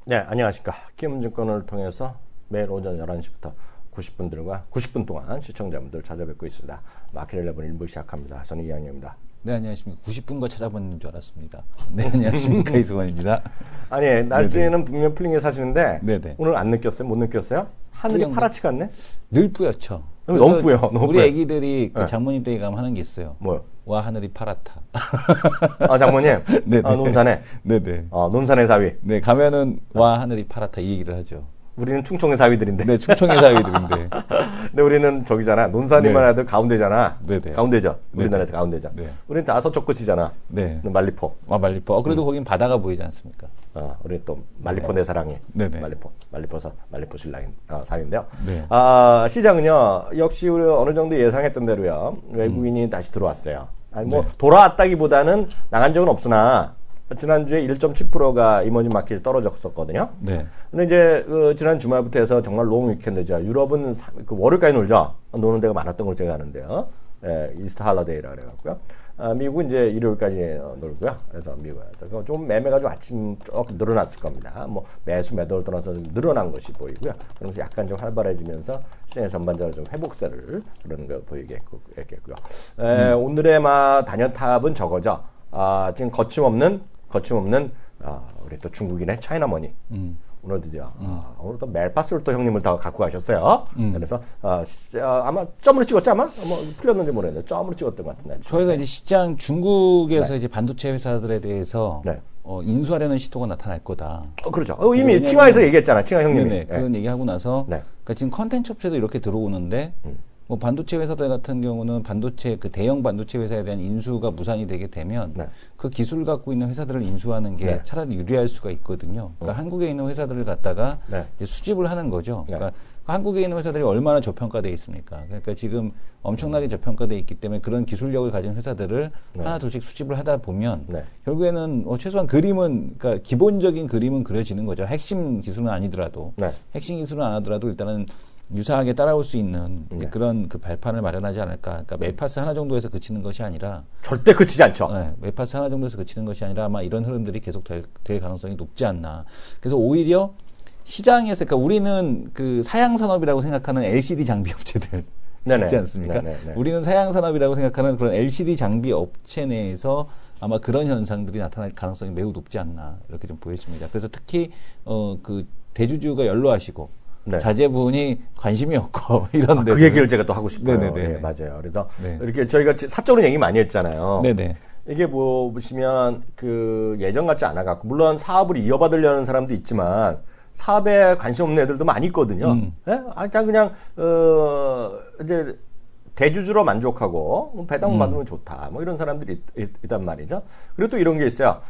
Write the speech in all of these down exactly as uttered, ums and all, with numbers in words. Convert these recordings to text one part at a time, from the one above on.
네, 안녕하십니까. 키움증권을 통해서 매일 오전 열한 시부터 구십 분들과 구십 분 동안 시청자분들 찾아뵙고 있습니다. 마켓 일레븐 일 부 시작합니다. 저는 이항영입니다. 네, 안녕하십니까. 구십 분 거 찾아보는 줄 알았습니다. 네, 안녕하십니까. 이승원입니다. 아니, 날씨는 네네. 분명 풀린 게 사실인데 네네. 오늘 안 느꼈어요? 못 느꼈어요? 하늘이 파랗지 않네? 늘 뿌옇죠. 너무 뿌여. 너무 우리 뿌여. 애기들이 그 네. 장모님 댁에 가면 하는 게 있어요. 뭐요? 와, 하늘이 파랗다. 아, 장모님? 네네. 아, 논산에? 네네. 아, 논산의 사위? 네, 가면은 와, 하늘이 파랗다 이 얘기를 하죠. 우리는 충청의 사위들인데. 네, 충청의 사위들인데. 근데 우리는 저기잖아. 논산이만 네. 해도 가운데잖아. 네네. 가운데죠. 네네. 우리나라에서 가운데죠. 네. 우리는 다 서쪽 끝이잖아. 네. 말리포. 아, 말리포. 어, 그래도 음. 거긴 바다가 보이지 않습니까? 어, 우리 또 말리포 내 사랑이. 네네. 말리포. 말리포서 말리포 신랑인 어, 사위인데요. 네. 아, 시장은요. 역시 우리 어느 정도 예상했던 대로요. 외국인이 음. 다시 들어왔어요. 아니 뭐 네. 돌아왔다기보다는 나간 적은 없으나 지난주에 일 점 칠 퍼센트가 이머징 마켓이 떨어졌었거든요. 네. 근데 이제 그 지난 주말부터 해서 정말 롱 위켄드죠. 유럽은 그 월요일까지 놀죠. 노는 데가 많았던 걸 제가 아는데요. 예, 이스트 할러데이라 그래갖고요. 아, 미국은 이제 일요일까지 놀고요. 그래서 미국에서 좀 매매가 좀 아침 조금 늘어났을 겁니다. 뭐 매수 매도를 떠나서 좀 늘어난 것이 보이고요. 그러면서 약간 좀 활발해지면서 시장의 전반적으로 좀 회복세를 그런 거 보이겠고요. 에, 음. 오늘의 막 단연탑은 저거죠. 아, 지금 거침없는 거침없는 아, 우리 또 중국인의 차이나머니. 음. 오늘 드디어 음. 아, 오늘 또 멜파스를 또 형님을 다 갖고 가셨어요. 음. 그래서 아, 시, 아, 아마 점으로 찍었지 아마 뭐 풀렸는지 모르겠는데 점으로 찍었던 것 같은데. 저희가 이제 시장 중국에서 네. 이제 반도체 회사들에 대해서 네. 어, 인수하려는 시도가 나타날 거다. 어, 그렇죠. 어, 이미 칭화에서 얘기했잖아. 칭화 형님이. 네네. 네. 그런 얘기하고 나서 네. 그러니까 지금 컨텐츠 업체도 이렇게 들어오는데. 음. 뭐 반도체 회사들 같은 경우는 반도체 그 대형 반도체 회사에 대한 인수가 무산이 되게 되면 네. 그 기술을 갖고 있는 회사들을 인수하는 게 네. 차라리 유리할 수가 있거든요. 그러니까 어. 한국에 있는 회사들을 갖다가 네. 이제 수집을 하는 거죠. 네. 그러니까 한국에 있는 회사들이 얼마나 저평가되어 있습니까? 그러니까 지금 엄청나게 저평가되어 있기 때문에 그런 기술력을 가진 회사들을 네. 하나 둘씩 수집을 하다 보면 네. 결국에는 어 최소한 그림은 그러니까 기본적인 그림은 그려지는 거죠. 핵심 기술은 아니더라도 네. 핵심 기술은 안 하더라도 일단은 유사하게 따라올 수 있는 네. 그런 그 발판을 마련하지 않을까. 그러니까 멜파스 하나 정도에서 그치는 것이 아니라 절대 그치지 않죠. 네, 멜파스 하나 정도에서 그치는 것이 아니라 아마 이런 흐름들이 계속 될, 될 가능성이 높지 않나. 그래서 오히려 시장에서 그러니까 우리는 그 사양 산업이라고 생각하는 엘시디 장비 업체들 네네. 있지 않습니까? 네네네. 우리는 사양 산업이라고 생각하는 그런 엘시디 장비 업체 내에서 아마 그런 현상들이 나타날 가능성이 매우 높지 않나 이렇게 좀 보여집니다. 그래서 특히 어 그 대주주가 연로하시고 네. 자제분이 관심이 없고 이런 아, 그 얘기를 제가 또 하고 싶어요. 네네네. 네, 맞아요. 그래서 네. 이렇게 저희가 사적으로 얘기 많이 했잖아요. 네네. 이게 뭐 보시면 그 예전 같지 않아 갖고 물론 사업을 이어받으려는 사람도 있지만 사업에 관심 없는 애들도 많이 있거든요. 음. 네? 아, 그냥 어 이제 대주주로 만족하고 배당 음. 받으면 좋다. 뭐 이런 사람들이 있, 있, 있단 말이죠. 그리고 또 이런 게 있어요.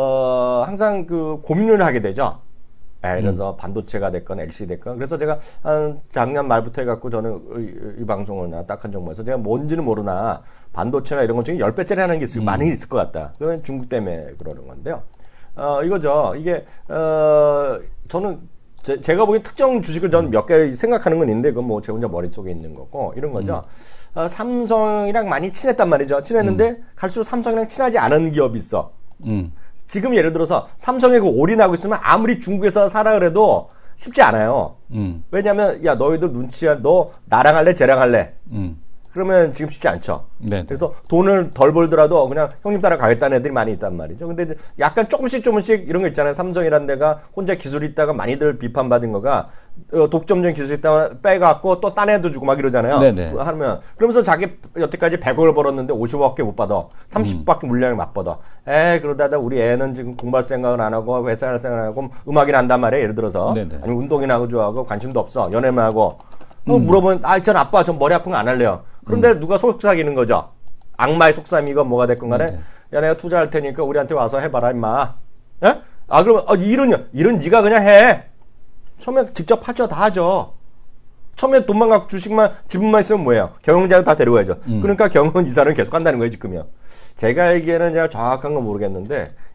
어 항상 그 고민을 하게 되죠. 예를 들어서 음. 반도체가 됐건 엘시디 됐건 그래서 제가 한 작년 말부터 해갖고 저는 이, 이 방송을 딱한 정보에서 제가 뭔지는 모르나 반도체나 이런 것 중에 십 배짜리 하는 게 있을, 음. 많이 있을 것 같다. 그건 중국 때문에 그러는 건데요. 어, 이거죠. 이게 어, 저는 제, 제가 보기엔 특정 주식을 저는 몇 개 생각하는 건 있는데 그건 뭐 제 혼자 머릿속에 있는 거고 이런 거죠. 음. 어, 삼성이랑 많이 친했단 말이죠. 친했는데 음. 갈수록 삼성이랑 친하지 않은 기업이 있어. 음. 지금 예를 들어서 삼성에 그 올인하고 있으면 아무리 중국에서 사라 그래도 쉽지 않아요. 음. 왜냐하면 야 너희들 눈치야 너 나랑 할래 쟤랑 할래. 음. 그러면 지금 쉽지 않죠. 네네. 그래서 돈을 덜 벌더라도 그냥 형님 따라 가겠다는 애들이 많이 있단 말이죠. 근데 약간 조금씩 조금씩 이런 거 있잖아요. 삼성이라는 데가 혼자 기술이 있다가 많이들 비판받은 거가 독점적인 기술이 있다가 빼갖고 또 딴 애도 주고 막 이러잖아요. 네네. 하면 그러면서 자기 여태까지 백억을 벌었는데 오십억밖에 못 받아. 삼십억밖에 음. 물량을 못 받아. 에이 그러다가 우리 애는 지금 공부할 생각을 안 하고 회사할 생각을 안 하고 음악이나 한단 말이에요. 예를 들어서 네네. 아니 운동이나 하고 좋아하고 관심도 없어. 연애만 하고 음. 물어보면 아 전 아빠 전 머리 아픈 거 안 할래요. 그런데 음. 누가 속삭이는 거죠. 악마의 속삭임이건 뭐가 됐건 간에 네. 야 내가 투자할 테니까 우리한테 와서 해봐라 임마. 예? 아 그러면 어, 일은 일은 네가 그냥 해. 처음에 직접 하죠. 다 하죠. 처음에 돈만 갖고 주식만 지분만 있으면 뭐예요? 경영자를 다 데려가야죠. 음. 그러니까 경영 이사를 계속 한다는 거예요 지금요. 제가 알기에는 제가 정확한 건 모르겠는데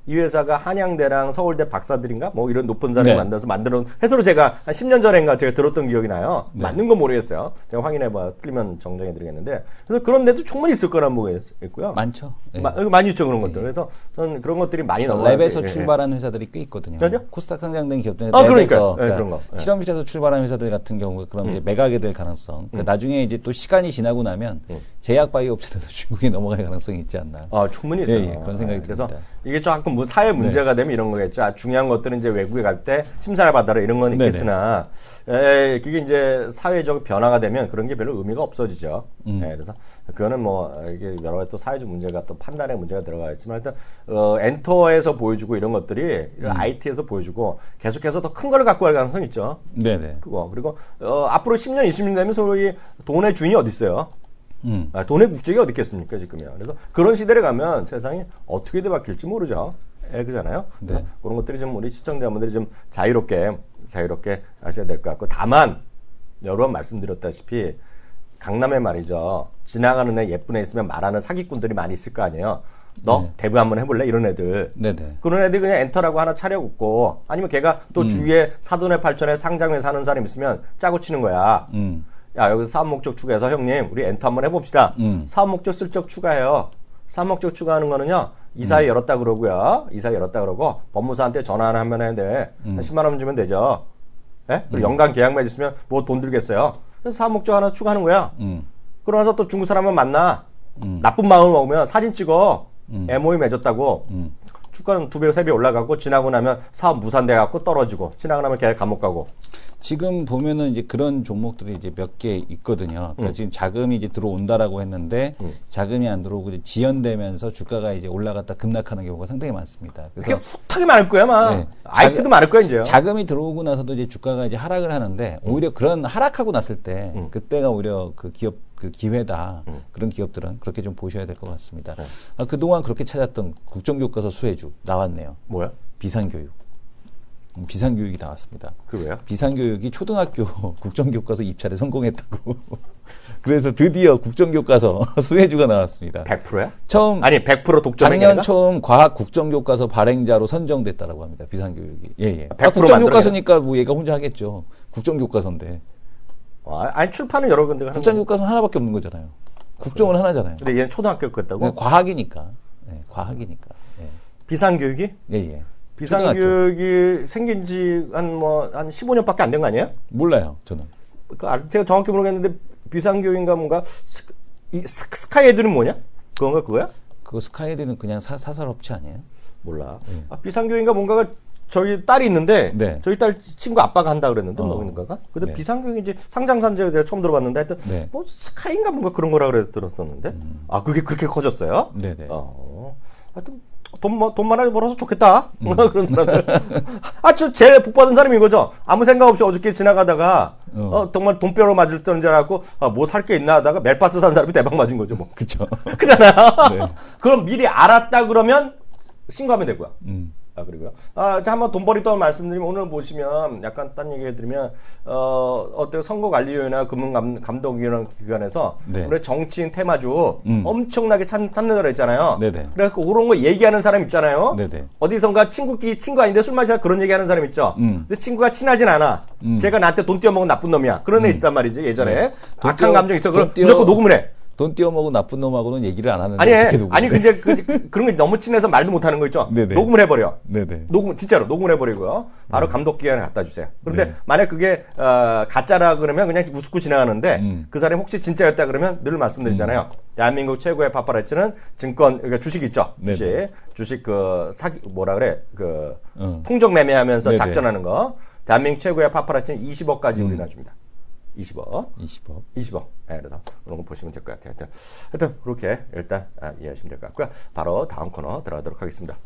이 회사가 한양대랑 서울대 박사들인가 뭐 이런 높은 사람을 네. 만들어서 만들어 놓은 해서로 제가 한 십 년 전인가 제가 들었던 기억이 나요. 네. 맞는 건 모르겠어요. 제가 확인해봐 틀리면 정정해드리겠는데 그래서 그런 데도 충분히 있을 거란 보고 있고요. 많죠. 네. 마, 많이 있죠 그런 것들. 그래서 저는 그런 것들이 많이 나와요. 랩에서 예, 출발한 예. 회사들이 꽤 있거든요. 맞죠? 코스닥 상장된 기업들 아, 그러니까 그러니까 그런 거. 예. 실험실에서 출발한 회사들 같은 경우 그럼 음. 이제 매각이 될 가능성. 음. 그러니까 나중에 이제 또 시간이 지나고 나면 음. 제약 바이오 업체들도 중국에 넘어갈 가능성이 있지 않나. 아 충분히 있어요. 예, 예, 그런 생각이 네. 그래서 듭니다. 이게 조금 뭐 사회 문제가 네. 되면 이런 거겠죠. 아, 중요한 것들은 이제 외국에 갈 때 심사를 받아라 이런 건 있겠으나 에, 그게 이제 사회적 변화가 되면 그런 게 별로 의미가 없어지죠. 음. 네, 그래서 그거는 뭐 이게 여러 가지 또 사회적 문제가 또 판단의 문제가 들어가 있지만 일단 어, 엔터에서 보여주고 이런 것들이 이런 음. 아이티에서 보여주고 계속해서 더 큰 걸 갖고 갈 가능성이 있죠. 네네. 그거 그리고 어, 앞으로 십 년, 이십 년 되면 소위 돈의 주인이 어디 있어요? 음. 아, 돈의 국적이 어디 있겠습니까 지금이야. 그래서 그런 시대를 가면 세상이 어떻게 바뀔지 모르죠. 예, 그잖아요. 네. 그런 것들이 좀 우리 시청자분들이 좀 자유롭게 자유롭게 하셔야 될 것 같고 다만 여러 번 말씀드렸다시피 강남에 말이죠. 지나가는 애 예쁜 애 있으면 말하는 사기꾼들이 많이 있을 거 아니에요. 너 네. 대부 한번 해볼래? 이런 애들. 네네. 그런 애들 그냥 엔터라고 하나 차려갖고 아니면 걔가 또 음. 주위에 사돈에 팔촌에 상장에 사는 사람 있으면 짜고 치는 거야. 음. 야 여기서 사업 목적 추가해서 형님 우리 엔터 한번 해봅시다. 음. 사업 목적 슬쩍 추가해요. 사업 목적 추가하는 거는요. 이사회 음. 열었다 그러고요. 이사회 열었다 그러고 법무사한테 전화 하나 하면 되는데 음. 십만 원 주면 되죠. 예? 그리고 음. 연간 계약 맺으시면 뭐 돈 들겠어요. 그래서 사업 목적 하나 추가하는 거야. 음. 그러면서 또 중국 사람만 만나. 음. 나쁜 마음을 먹으면 사진 찍어. 음. 엠오유 맺었다고. 음. 주가는 두 배, 세 배 올라가고 지나고 나면 사업 무산돼 갖고 떨어지고 지나고 나면 걔 감옥 가고. 지금 보면은 이제 그런 종목들이 이제 몇 개 있거든요. 그러니까 음. 지금 자금이 이제 들어온다라고 했는데 음. 자금이 안 들어오고 이제 지연되면서 주가가 이제 올라갔다 급락하는 경우가 상당히 많습니다. 그래서 숱하게 많을 거야, 막. 네. 아이티도 많을 거야, 이제. 자금이 들어오고 나서도 이제 주가가 이제 하락을 하는데 음. 오히려 그런 하락하고 났을 때 음. 그때가 오히려 그 기업 그 기회다. 음. 그런 기업들은 그렇게 좀 보셔야 될 것 같습니다. 네. 아, 그동안 그렇게 찾았던 국정교과서 수혜주 나왔네요. 뭐야? 비상교육. 비상교육이 나왔습니다. 그 왜요? 비상교육이 초등학교 국정교과서 입찰에 성공했다고. 그래서 드디어 국정교과서 수혜주가 나왔습니다. 백 퍼센트야? 처음 아니 백 퍼센트 독점 작년 행위가? 처음 과학 국정교과서 발행자로 선정됐다라고 합니다. 비상교육이. 예예. 아, 아, 국정교과서니까 뭐 얘가 혼자 하겠죠. 국정교과서인데. 아, 아니 출판은 여러 군데가 하는 국정교과서는 하나밖에 없는 거잖아요. 국정은 그래. 하나잖아요. 근데 얘는 초등학교 거였다고? 네, 과학이니까. 네, 과학이니까. 예. 비상교육이? 예예. 비상교육이 생긴 지 한 뭐 한 십오 년밖에 안 된 거 아니에요? 몰라요, 저는. 그 제가 정확히 모르겠는데 비상교육인가 뭔가 스, 이 스카이 애들은 뭐냐? 그건가 그거야? 그거 스카이 애들은 그냥 사, 사설업체 아니에요? 몰라. 네. 아, 비상교육인가 뭔가가 저희 딸이 있는데 네. 저희 딸 친구 아빠가 한다 그랬는데 어. 뭐 있는가가? 근데 네. 비상교육인지 상장산재 제가 처음 들어봤는데 하여튼 네. 뭐 스카이인가 뭔가 그런 거라 그래서 들었었는데 음. 아 그게 그렇게 커졌어요? 네네. 어. 하여튼 돈, 돈 많이 벌어서 좋겠다. 음. 그런 사람들. 아, 저, 제일 복 받은 사람이 이거죠. 아무 생각 없이 어저께 지나가다가, 어, 어 정말 돈벼러 맞을 줄 알았고, 아, 뭐 살 게 있나 하다가 멜파스 산 사람이 대박 맞은 거죠, 뭐. 그쵸. 그잖아. 네. 그럼 미리 알았다 그러면 신고하면 되고요. 음. 아, 그리고요. 아, 한번 돈벌이 또 말씀드리면 오늘 보시면 약간 딴 얘기 해드리면, 어, 어때요? 선거관리위원회나 금융감독위원 기관에서 네. 우리 정치인 테마주 음. 엄청나게 찾, 찾는다고 그랬잖아요. 네네. 그래갖고 그런 거 얘기하는 사람 있잖아요. 네네. 어디선가 친구끼리 친구 아닌데 술 마시다 그런 얘기하는 사람 있죠. 음. 근데 친구가 친하진 않아. 음. 제가 나한테 돈 띄워먹은 나쁜 놈이야. 그런 애 음. 있단 말이지, 예전에. 네. 악한 띄워, 감정 있어. 그럼 띄워... 무조건 녹음을 해. 돈 띄워먹은 나쁜 놈하고는 얘기를 안 하는데. 아니, 아니, 근데 그, 그, 그런 게 너무 친해서 말도 못 하는 거 있죠? 네네. 녹음을 해버려. 네네. 녹음, 진짜로 녹음을 해버리고요. 바로 네. 감독기관에 갖다 주세요. 그런데 네. 만약 그게, 어, 가짜라 그러면 그냥 웃고 지나가는데 음. 그 사람이 혹시 진짜였다 그러면 늘 말씀드리잖아요. 음. 대한민국 최고의 파파라치는 증권, 그러니까 주식 있죠? 주식. 네네. 주식 그, 사기, 뭐라 그래? 그, 음. 통정 매매하면서 네네. 작전하는 거. 대한민국 최고의 파파라치는 이십억까지 음. 우리나라 줍니다. 이십억. 이십억. 이십억. 네, 그래서 그런 거 보시면 될 것 같아요. 하여튼, 하여튼 그렇게 일단 아, 이해하시면 될 것 같고요. 바로 다음 코너 들어가도록 하겠습니다.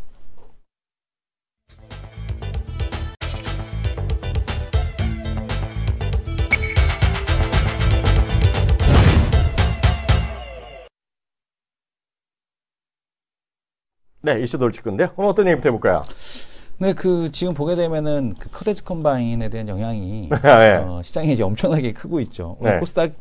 네, 이슈 돌칠 건데요. 오늘 어떤 얘기부터 해볼까요? 네, 그, 지금 보게 되면은, 그, 크레딧 컴바인에 대한 영향이, 네. 어, 시장에 이제 엄청나게 크고 있죠. 네. 코스닥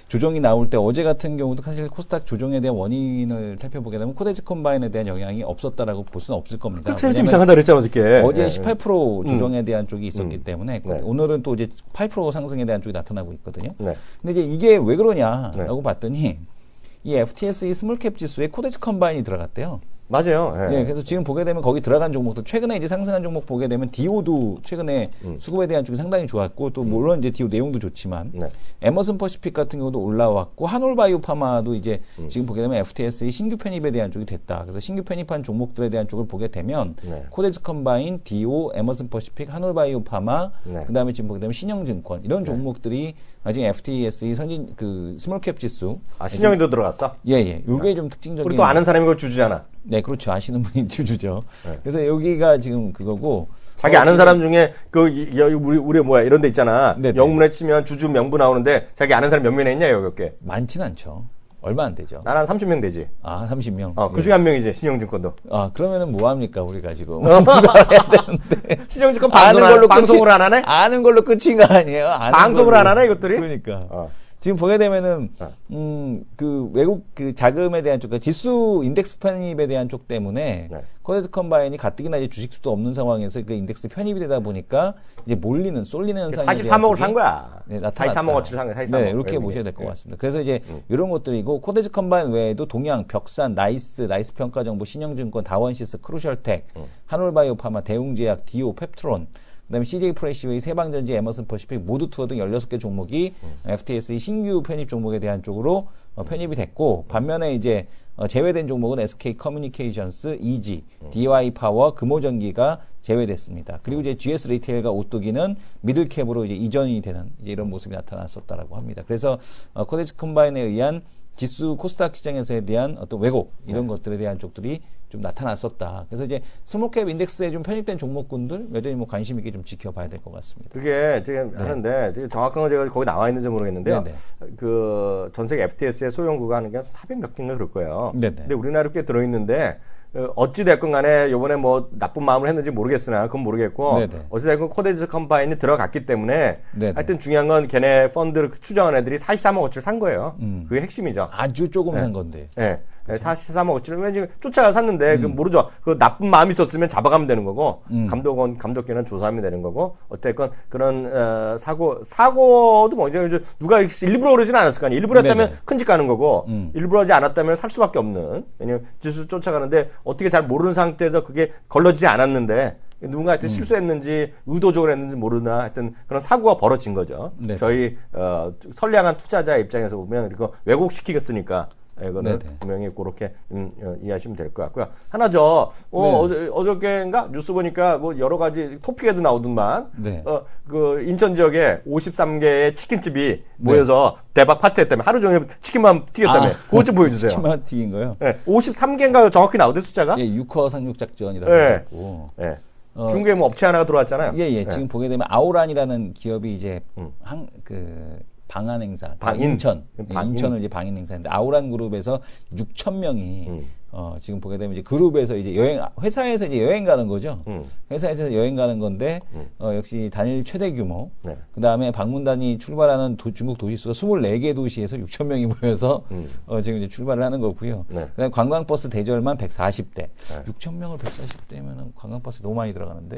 조정이 나올 때 어제 같은 경우도 사실 코스닥 조정에 대한 원인을 살펴보게 되면 코데즈 컴바인에 대한 영향이 없었다라고 볼 수는 없을 겁니다. 그래서 좀 이상하다 그랬잖아 어저께. 어제 네. 십팔 퍼센트 조정에 대한 음. 쪽이 있었기 음. 때문에 네. 오늘은 또 이제 팔 퍼센트 상승에 대한 쪽이 나타나고 있거든요. 네. 근데 이제 이게 왜 그러냐라고 네. 봤더니 이 에프티에스이 스몰캡 지수에 코데즈 컴바인이 들어갔대요. 맞아요. 예. 네, 그래서 지금 보게 되면 거기 들어간 종목들 최근에 이제 상승한 종목 보게 되면 디오도 최근에 음. 수급에 대한 쪽이 상당히 좋았고 또 물론 이제 디오 내용도 좋지만 네. 에머슨 퍼시픽 같은 경우도 올라왔고 한올바이오파마도 이제 음. 지금 보게 되면 에프티에스의 신규 편입에 대한 쪽이 됐다. 그래서 신규 편입한 종목들에 대한 쪽을 보게 되면 네. 코데즈 컴바인, 디오, 에머슨 퍼시픽, 한올바이오파마, 네. 그다음에 지금 보게 되면 신영증권 이런 종목들이 아직 에프티에스이 선진 그 스몰캡 지수 아 신영이도 들어갔어? 예예. 요게 좀 특징적인. 우리 또 아는 사람이 그걸 주주잖아. 네, 그렇죠. 아시는 분이 주주죠. 네. 그래서 여기가 지금 그거고. 자기 어, 아는 지금, 사람 중에 그 여기 우리 우리 뭐야 이런 데 있잖아. 네네. 영문에 치면 주주 명부 나오는데 자기 아는 사람 몇 명이나 있냐 여기 몇 개. 많지는 않죠. 얼마 안 되죠. 나는 한 삼십 명 되지. 아, 삼십 명. 어, 그 중에 한 명이지 신영증권도. 아, 그러면은 뭐 합니까 우리가 지금? 어. 알아야 되는데. 신영증권 아는 방송을 걸로 방송을 안 하네? 아는 걸로 끝인 거 아니에요? 아는 방송을 걸로. 안 하네 이것들이? 그러니까. 어. 지금 보게 되면은 어. 음, 그 외국 그 자금에 대한 쪽, 그러니까 지수 인덱스 편입에 대한 쪽 때문에 네. 코데즈 컴바인이 가뜩이나 이제 주식수도 없는 상황에서 그 인덱스 편입이 되다 보니까 이제 몰리는 쏠리는 현상이 사십삼억을 산 거야. 네, 나타났다. 사십삼억어치를 산 거야. 사십삼억. 네, 이렇게 외국인이. 보셔야 될 것 네. 같습니다. 그래서 이제 음. 이런 것들이고 코데즈 컴바인 외에도 동양, 벽산, 나이스, 나이스 평가정보, 신영증권, 다원시스, 크루셜텍, 음. 한올바이오파마, 대웅제약, 디오, 펩트론, 그다음에 씨제이 프레시웨이, 세방전지, 에머슨 퍼시픽, 모두투어 등 열여섯 개 종목이 음. 에프티에스이 신규 편입 종목에 대한 쪽으로 어, 편입이 됐고 반면에 이제 어, 제외된 종목은 에스케이 커뮤니케이션스, 이지, 음. 디와이 파워, 금호전기가 제외됐습니다. 그리고 이제 지에스 리테일과 오뚜기는 미들캡으로 이제 이전이 되는 이제 이런 모습이 나타났었다라고 합니다. 그래서 어, 코데즈 컴바인에 의한 지수 코스닥 시장에서에 대한 어떤 왜곡 이런 네. 것들에 대한 쪽들이 좀 나타났었다. 그래서 이제 스몰캡 인덱스에 좀 편입된 종목군들 여전히 뭐 관심 있게 좀 지켜봐야 될 것 같습니다. 그게 지금 네. 하는데 지금 정확한 건 제가 거기 나와 있는지 모르겠는데요. 네네. 그 전 세계 에프티에스의 소형구가 하는 게 사백 몇 개인가 그럴 거예요. 네네. 근데 우리나라에 꽤 들어있는데 어찌 됐건 간에 요번에 뭐 나쁜 마음을 했는지 모르겠으나 그건 모르겠고 네네. 어찌 됐건 코데즈 컴바인이 들어갔기 때문에 네네. 하여튼 중요한 건 걔네 펀드를 추정한 애들이 사십삼억어치를 산 거예요. 음. 그게 핵심이죠. 아주 조금 네. 산 건데. 네. 사십삼억어치를 왜 지금 쫓아가 샀는데 음. 그 모르죠. 그 나쁜 마음이 있었으면 잡아가면 되는 거고 음. 감독원 감독계는 조사하면 되는 거고 어쨌건 그런 어, 사고 사고도 뭐 이제 누가 일부러 그러지는 않았을 거 아니에요. 일부러 했다면 네네. 큰집 가는 거고 음. 일부러 하지 않았다면 살 수밖에 없는. 왜냐면 지수 쫓아가는데 어떻게 잘 모르는 상태에서 그게 걸러지지 않았는데 누군가 하여튼 음. 실수했는지 의도적으로 했는지 모르나 하여튼 그런 사고가 벌어진 거죠. 네네. 저희 어, 선량한 투자자 입장에서 보면 이거 왜곡시키겠으니까 이거는 네네. 분명히 그렇게 음, 어, 이해하시면 될 것 같고요. 하나 저 어, 네. 어저, 어저께인가 뉴스 보니까 뭐 여러 가지 토픽에도 나오더만 네. 어, 그 인천 지역에 오십삼 개의 치킨집이 모여서 네. 대박 파티했다며 하루 종일 치킨만 튀겼다며 아, 그것 좀 보여주세요. 치킨만 튀긴 거요? 네. 오십삼 개인가 정확히 나오대 숫자가? 예, 육허 상륙 작전이라고 네. 했고. 네. 어, 중국에 뭐 업체 하나가 들어왔잖아요. 예, 예. 네. 지금 보게 되면 아우란이라는 기업이 이제 음. 한 그 방한 행사, 방인. 인천, 방인. 인천을 이제 방인 행사인데 아우란 그룹에서 육천 명이 음. 어, 지금 보게 되면 이제 그룹에서 이제 여행 회사에서 이제 여행 가는 거죠. 음. 회사에서 여행 가는 건데 음. 어, 역시 단일 최대 규모. 네. 그 다음에 방문단이 출발하는 도, 중국 도시수가 스물네 개 도시에서 육천 명이 모여서 음. 어, 지금 이제 출발을 하는 거고요. 네. 그다음에 관광버스 대절만 백사십 대. 네. 육천 명을 백사십 대면은 관광버스 너무 많이 들어가는데.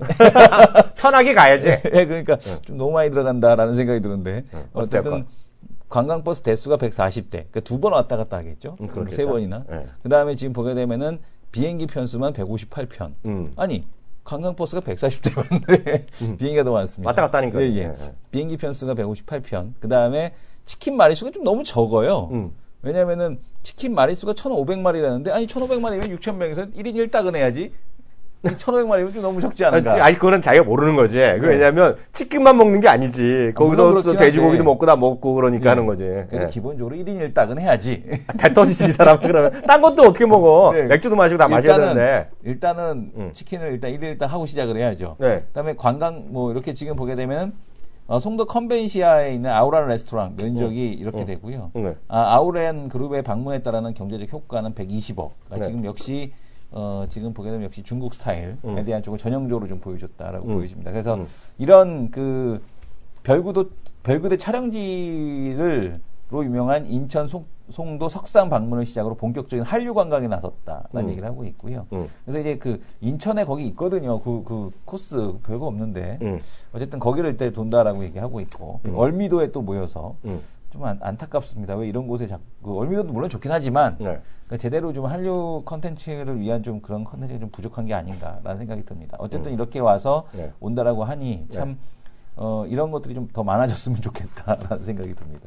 편하게 가야지. 네, 그러니까 네. 좀 너무 많이 들어간다라는 생각이 드는데 네. 어쨌든. 관광버스 대수가 백사십 대. 그러니까 두 번 왔다 갔다 하겠죠. 음, 세 번이나. 네. 그 다음에 지금 보게 되면은 비행기 편수만 백오십팔 편. 음. 아니, 관광버스가 백사십 대인데 음. 비행기가 더 많습니다. 왔다 갔다 하니까. 예, 예. 네. 비행기 편수가 백오십팔 편. 그 다음에 치킨 마리수가 좀 너무 적어요. 음. 왜냐면은 치킨 마리수가 천오백 마리라는데, 아니, 천오백 마리면 육천 명에서 일 인 일 딱은 해야지. 천오백 마리면 좀 너무 적지 않은가? 아니, 그거는 자기가 모르는 거지. 네. 왜냐면, 치킨만 먹는 게 아니지. 거기서 또 돼지고기도 먹고 다 먹고 그러니까 네. 하는 거지. 그래도 네. 기본적으로 일 인 일 딱은 해야지. 배 터지지, 이 사람. 그러면. 딴 것도 어떻게 먹어? 네. 맥주도 마시고 다 일단은, 마셔야 되는데. 일단은, 음. 치킨을 일단 일 인 일 딱 하고 시작을 해야죠. 네. 그 다음에 관광, 뭐, 이렇게 지금 보게 되면, 어, 송도 컨벤시아에 있는 아우란 레스토랑 면적이 음. 이렇게 음. 되고요. 네. 아, 아우란 그룹의 방문에 따르는 경제적 효과는 백이십억. 그러니까 네. 지금 역시 어, 지금 보게 되면 역시 중국 스타일에 음. 대한 쪽을 전형적으로 좀 보여줬다라고 음. 보여집니다. 그래서 음. 이런 그 별구도, 별구대 촬영지를 유명한 인천 송, 송도 석산 방문을 시작으로 본격적인 한류 관광에 나섰다라는 음. 얘기를 하고 있고요. 음. 그래서 이제 그 인천에 거기 있거든요. 그, 그 코스 별거 없는데 음. 어쨌든 거기를 이제 돈다라고 얘기하고 있고 음. 월미도에 또 모여서 음. 좀 안, 안타깝습니다. 왜 이런 곳에 자꾸 그 월미도도 물론 좋긴 하지만 네. 그러니까 제대로 좀 한류 컨텐츠를 위한 좀 그런 컨텐츠가 좀 부족한 게 아닌가라는 생각이 듭니다. 어쨌든 음. 이렇게 와서 네. 온다라고 하니 참 네. 어, 이런 것들이 좀 더 많아졌으면 좋겠다라는 생각이 듭니다.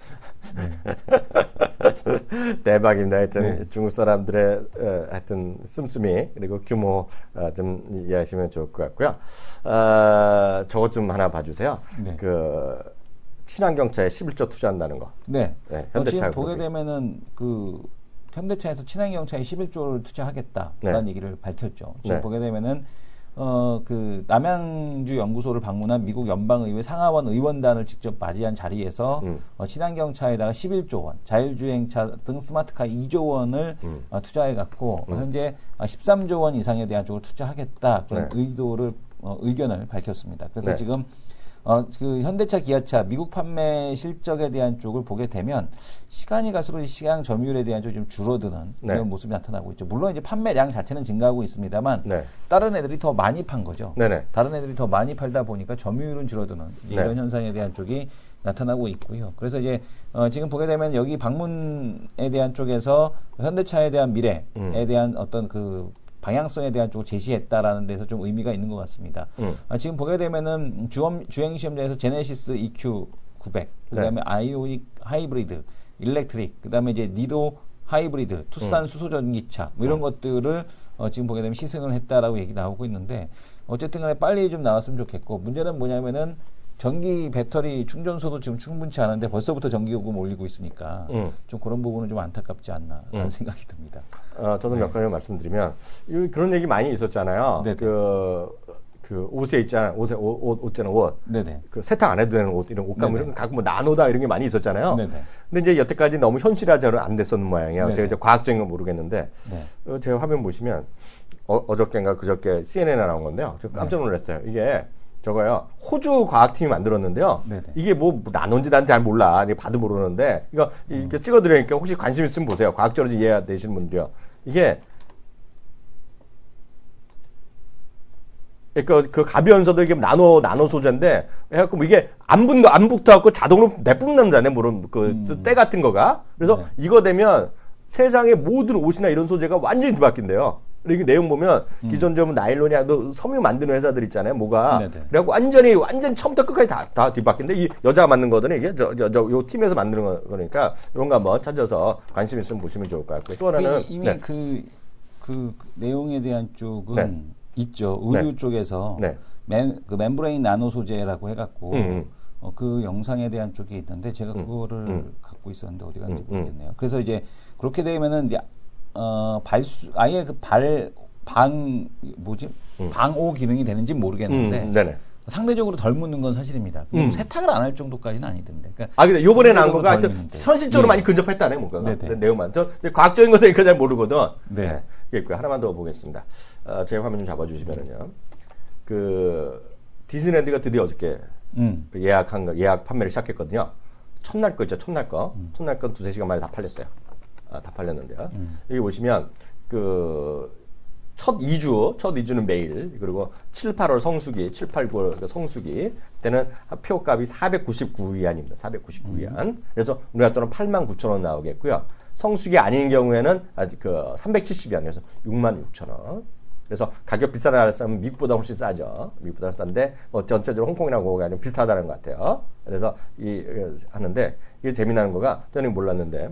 네. 대박입니다. 하여튼 네. 중국 사람들의 어, 하여튼 씀씀이 그리고 규모 어, 좀 이해하시면 좋을 것 같고요. 어, 저것 좀 하나 봐주세요. 네. 그 친환경차에 십일 조 투자한다는 거. 네. 네, 어, 지금 현대차 보게 그룹이. 되면은 그 현대차에서 친환경차에 십일 조를 투자하겠다라는 네. 얘기를 밝혔죠. 지금 네. 보게 되면은 어, 그 남양주 연구소를 방문한 미국 연방의회 상하원 의원단을 직접 맞이한 자리에서 음. 어, 친환경차에다가 십일 조 원, 자율주행차 등 스마트카 이 조 원을 음. 어, 투자해 갖고 음. 현재 십삼 조 원 이상에 대한 쪽을 투자하겠다 그런 네. 의도를 어, 의견을 밝혔습니다. 그래서 네. 지금 어, 그 현대차, 기아차 미국 판매 실적에 대한 쪽을 보게 되면 시간이 갈수록 시장 점유율에 대한 쪽이 좀 줄어드는 네. 그런 모습이 나타나고 있죠. 물론 이제 판매량 자체는 증가하고 있습니다만 네. 다른 애들이 더 많이 판 거죠. 네네. 다른 애들이 더 많이 팔다 보니까 점유율은 줄어드는 네. 이런 현상에 대한 쪽이 나타나고 있고요. 그래서 이제 어, 지금 보게 되면 여기 방문에 대한 쪽에서 현대차에 대한 미래에 음. 대한 어떤 그 방향성에 대한 쪽을 제시했다라는 데서 좀 의미가 있는 것 같습니다. 음. 아, 지금 보게 되면은 주험, 주행 시험장에서 제네시스 이큐 구백, 그다음에 네. 아이오닉 하이브리드, 일렉트릭, 그다음에 이제 니로 하이브리드, 투싼 음. 수소 전기차 뭐 이런 음. 것들을 어, 지금 보게 되면 시승을 했다라고 얘기 나오고 있는데 어쨌든 간에 빨리 좀 나왔으면 좋겠고 문제는 뭐냐면은 전기 배터리 충전소도 지금 충분치 않은데 벌써부터 전기요금 올리고 있으니까 음. 좀 그런 부분은 좀 안타깝지 않나라는 음. 생각이 듭니다. 어, 저도 네. 몇 가지 말씀드리면 그런 얘기 많이 있었잖아요. 네네. 그, 그 옷에 있잖아요. 옷에 옷, 옷, 옷 있잖아요. 옷. 네네. 그 세탁 안 해도 되는 옷 이런 옷감 이런 가끔 뭐 나노다 이런 게 많이 있었잖아요. 네네. 근데 이제 여태까지 너무 현실화자로 안 됐었는 모양이에요. 네네. 제가 이제 과학적인 건 모르겠는데 네. 어, 제가 화면 보시면 어, 어저께인가 그저께 씨엔엔에 나온 건데요. 저 깜짝 놀랐어요. 이게 저거요. 호주 과학팀이 만들었는데요. 네네. 이게 뭐 나논지 난 잘 몰라. 이게 봐도 모르는데 이거 이렇게 음. 찍어드리니까 혹시 관심 있으면 보세요. 과학적으로 이해되시는 분들요. 이게 그러니까 그 가변서들 이게 나노 나노 소재인데 해갖고 뭐 이게 안 붙 안 붙어갖고 자동으로 내뿜는다네. 물론 그 음. 때 같은 거가. 그래서 네. 이거 되면 세상의 모든 옷이나 이런 소재가 완전히 뒤바뀐대요. 이게 내용 보면 음. 기존 좀 나일론이야, 너 섬유 만드는 회사들 있잖아요, 뭐가. 네네. 그래갖고 완전히 완전 처음부터 끝까지 다, 다 뒤바뀐데 이 여자가 만든 거거든요. 이게 저 저 저 요 팀에서 만드는 거 그러니까 이런 거 한번 찾아서 관심 있으면 보시면 좋을 것 같고요. 또 하나는 그 이미 네. 그, 그 내용에 대한 쪽은 네. 있죠. 의류 네. 쪽에서 네. 멘, 그 멤브레인 나노 소재라고 해갖고 음, 음. 어, 그 영상에 대한 쪽이 있는데 제가 그거를 음. 갖고 있었는데 어디 갔는지 음, 모르겠네요. 음. 그래서 이제 그렇게 되면은 이제 어, 발수, 아예 그 발, 방, 뭐지? 음. 방호 기능이 되는지 모르겠는데. 음, 네네. 상대적으로 덜 묻는 건 사실입니다. 음. 세탁을 안 할 정도까지는 아니던데. 그러니까 아, 근데 요번에 나온 거가 하여튼 현실적으로 네. 많이 근접했다네, 뭔가. 내용만. 저, 과학적인 것들은 잘 모르거든. 네. 네. 있고요. 하나만 더 보겠습니다. 어, 제 화면 좀 잡아주시면은요. 그, 디즈니랜드가 드디어 어저께 음. 예약한 거, 예약 판매를 시작했거든요. 첫날 거 있죠, 첫날 거. 음. 첫날 건 두세 시간 만에 다 팔렸어요. 아, 다 팔렸는데요. 음. 여기 보시면 그 첫 이 주, 첫 이 주는 매일 그리고 칠, 팔월 성수기, 칠, 팔, 구월 성수기 때는 표값이 사백구십구 위안입니다. 사백구십구 위안. 음. 그래서 우리나라 돈은 팔만 구천 원 나오겠고요. 성수기 아닌 경우에는 아직 그 삼백칠십 위안, 그래서 육만 육천 원. 그래서 가격 비싼 나라 싸면 미국보다 훨씬 싸죠. 미국보다 싼데 뭐 전체적으로 홍콩이나 그거가 좀 비슷하다는 것 같아요. 그래서 이 하는데 이게 재미나는 거가 저는 몰랐는데.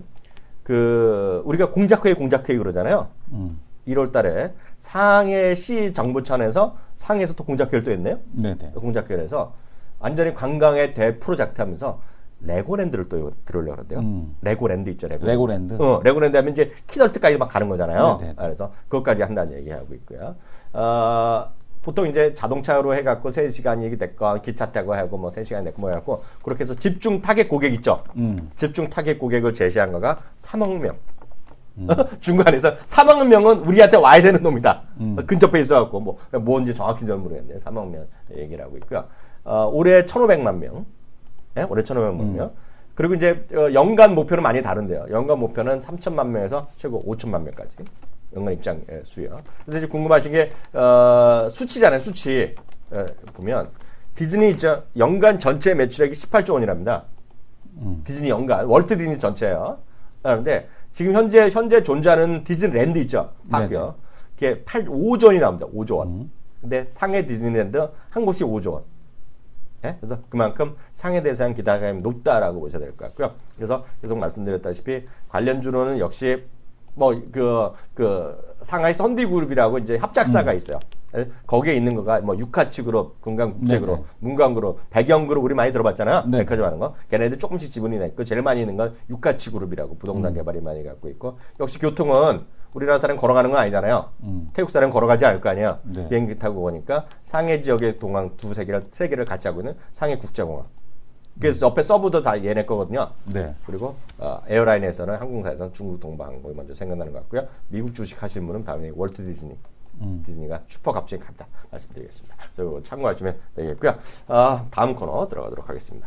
그 우리가 공작회의 공작회의 그러잖아요. 음. 일월 달에 상해시 정부청에서 상해에서 또 공작회의를 또 했네요. 네네. 공작회의를 해서 완전히 관광의 대프로젝트 하면서 레고랜드를 또 들어오려고 그러는데요. 음. 레고랜드 있죠. 레고랜드. 레고랜드. 어, 레고랜드 하면 이제 키덜트까지 막 가는 거잖아요. 네네. 그래서 그것까지 한다는 얘기하고 있고요. 어, 보통 이제 자동차로 해갖고 세 시간이 됐건 기차 타고 하고 뭐 세 시간이 됐고 뭐 해갖고 그렇게 해서 집중 타겟 고객 있죠. 음. 집중 타겟 고객을 제시한 거가 삼억 명. 음. 중간에서 삼억 명은 우리한테 와야 되는 놈이다. 음. 근접해 있어갖고 뭐 뭔지 정확히 저는 모르겠는데 삼억 명 얘기를 하고 있고요. 어, 올해 천오백만 명. 네? 올해 천오백만 명. 음. 그리고 이제 연간 목표는 많이 다른데요. 연간 목표는 삼천만 명에서 최고 오천만 명까지 연간 입장 수요. 그래서 이제 궁금하신 게 어, 수치잖아요. 수치 에, 보면 디즈니 있죠. 연간 전체 매출액이 십팔조 원이랍니다. 음. 디즈니 연간 월트 디즈니 전체요. 그런데 지금 현재 현재 존재하는 디즈니랜드 있죠. 파크요. 그게 팔, 오조 원이 나옵니다. 오조 원. 음. 근데 상해 디즈니랜드 한 곳이 오조 원. 네? 그래서 그만큼 상해 대상 기대감이 높다라고 보셔야 될 것 같고요. 그래서 계속 말씀드렸다시피 관련주로는 역시 뭐 그 그 상하이 선디그룹이라고 이제 합작사가 음. 있어요. 거기에 있는 거가 뭐 유카치그룹, 금강국제그룹, 문광그룹, 백영그룹 우리 많이 들어봤잖아요. 네. 백화점 하는 거. 걔네들 조금씩 지분이 있고 제일 많이 있는 건 유카치그룹이라고 부동산 음. 개발이 많이 갖고 있고 역시 교통은 우리나라 사람 걸어가는 건 아니잖아요. 음. 태국 사람 걸어가지 않을 거 아니에요. 네. 비행기 타고 오니까 상해 지역의 공항 두세 개를 세 개를 같이 하고 있는 상해 국제공항. 그래서 음. 옆에 서브도 다 얘네 거거든요. 네. 그리고 어, 에어라인에서는 항공사에서는 중국 동방항공이 먼저 생각나는 것 같고요. 미국 주식 하시는 분은 다음에 월트 디즈니. 음. 디즈니가 슈퍼 값이 갑니다. 말씀드리겠습니다. 그래서 참고하시면 되겠고요. 아, 다음 코너 들어가도록 하겠습니다.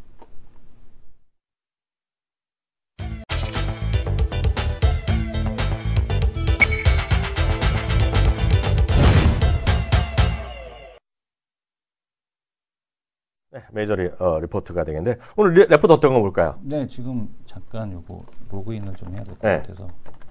네, 메이저리 어, 리포트가 되겠는데 오늘 리, 레포트 어떤 거 볼까요? 네, 지금 잠깐 요거 로그인을 좀 해야 될 것 네. 같아서.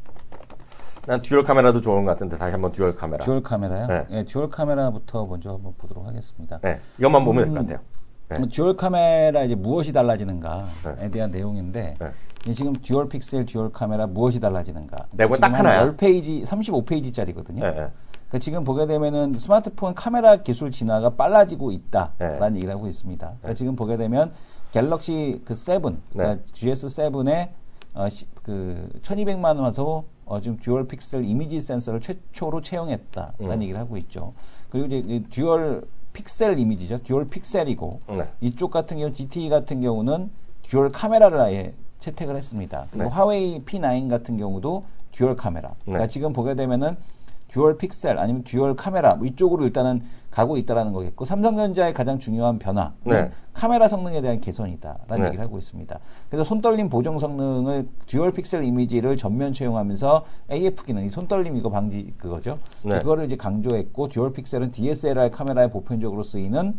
난 듀얼 카메라도 좋은 것 같은데 다시 한번 듀얼 카메라. 듀얼 카메라요? 네. 네, 듀얼 카메라부터 먼저 한번 보도록 하겠습니다. 네, 이것만 보면 될 것 같아요. 네. 듀얼 카메라 이제 무엇이 달라지는가에 네. 대한 내용인데 네. 지금 듀얼 픽셀 듀얼 카메라 무엇이 달라지는가? 내가 딱 하나야. 십 페이지, 삼십오 페이지짜리거든요. 네. 네. 그러니까 지금 보게 되면은 스마트폰 카메라 기술 진화가 빨라지고 있다라는 네. 얘기를 하고 있습니다. 그러니까 네. 지금 보게 되면 갤럭시 그 세븐, 그러니까 네. 지에스 세븐에 어, 시, 그 천이백만 화소 어, 지금 듀얼 픽셀 이미지 센서를 최초로 채용했다라는 음. 얘기를 하고 있죠. 그리고 이제 이 듀얼 픽셀 이미지죠. 듀얼 픽셀이고 네. 이쪽 같은 경우 지티이 같은 경우는 듀얼 카메라를 아예 채택을 했습니다. 그리고 네. 화웨이 피 나인 같은 경우도 듀얼 카메라. 네. 그러니까 지금 보게 되면은 듀얼 픽셀 아니면 듀얼 카메라 뭐 이쪽으로 일단은 가고 있다라는 거겠고 삼성전자의 가장 중요한 변화는 네. 카메라 성능에 대한 개선이다라는 네. 얘기를 하고 있습니다. 그래서 손떨림 보정 성능을 듀얼 픽셀 이미지를 전면 채용하면서 에이에프 기능, 이 손떨림 이거 방지 그거죠. 네. 그거를 이제 강조했고 듀얼 픽셀은 디에스엘알 카메라에 보편적으로 쓰이는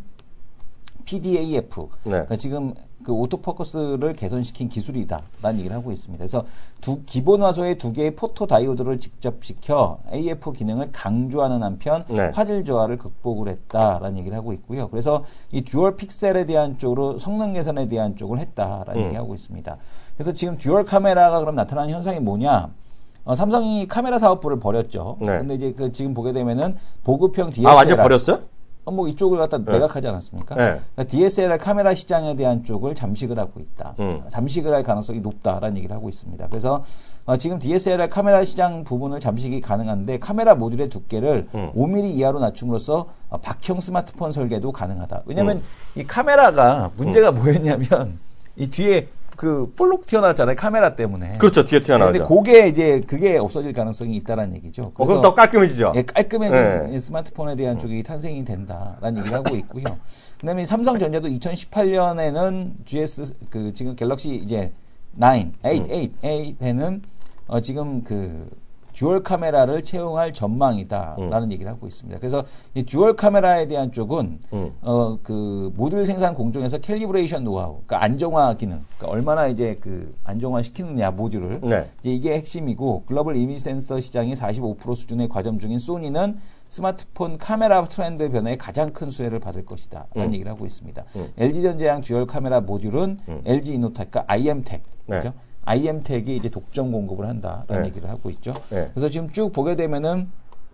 피디에이에프. 네. 그러니까 지금 그 오토포커스를 개선시킨 기술이다라는 얘기를 하고 있습니다. 그래서 두 기본 화소의 두 개의 포토 다이오드를 직접 시켜 에이에프 기능을 강조하는 한편 네. 화질 저하를 극복을 했다라는 얘기를 하고 있고요. 그래서 이 듀얼 픽셀에 대한 쪽으로 성능 개선에 대한 쪽을 했다라는 음. 얘기하고 있습니다. 그래서 지금 듀얼 카메라가 그럼 나타나는 현상이 뭐냐? 어, 삼성이 카메라 사업부를 버렸죠. 네. 근데 이제 그 지금 보게 되면은 보급형 디에스엘알. 아, 완전 버렸어요? 어, 뭐 이쪽을 갖다 네. 매각하지 않았습니까? 네. 그러니까 디에스엘알 카메라 시장에 대한 쪽을 잠식을 하고 있다. 음. 잠식을 할 가능성이 높다라는 얘기를 하고 있습니다. 그래서 어, 지금 디에스엘알 카메라 시장 부분을 잠식이 가능한데 카메라 모듈의 두께를 음. 오 밀리미터 이하로 낮춤으로써 어, 박형 스마트폰 설계도 가능하다. 왜냐하면 음. 이 카메라가 문제가 음. 뭐였냐면 이 뒤에 그 볼록 튀어나왔잖아요. 카메라 때문에. 그렇죠. 뒤에 튀어나오죠. 근데 그게 이제 그게 없어질 가능성이 있다라는 얘기죠. 어, 그럼 더 깔끔해지죠. 예, 깔끔해진 네. 스마트폰에 대한 쪽이 탄생이 된다라는 얘기를 하고 있고요. 그다음에 삼성전자도 이천십팔 년에는 지에스 그 지금 갤럭시 이제 나인, 에잇, 음. 에잇, 에잇에는 어 지금 그 듀얼 카메라를 채용할 전망이다라는 음. 얘기를 하고 있습니다. 그래서 이 듀얼 카메라에 대한 쪽은 음. 어 그 모듈 생산 공정에서 캘리브레이션 노하우, 그러니까 안정화 기능, 그러니까 얼마나 이제 그 안정화 시키느냐 모듈을 네. 이제 이게 핵심이고 글로벌 이미지 센서 시장이 사십오 퍼센트 수준의 과점 중인 소니는 스마트폰 카메라 트렌드 변화에 가장 큰 수혜를 받을 것이다라는 음. 얘기를 하고 있습니다. 음. 엘지전자양 듀얼 카메라 모듈은 음. 엘지 이노텍, 그러니까 아이엠텍, 네. 그렇죠? 아이엠텍이 이제 독점 공급을 한다라는 네. 얘기를 하고 있죠. 네. 그래서 지금 쭉 보게 되면은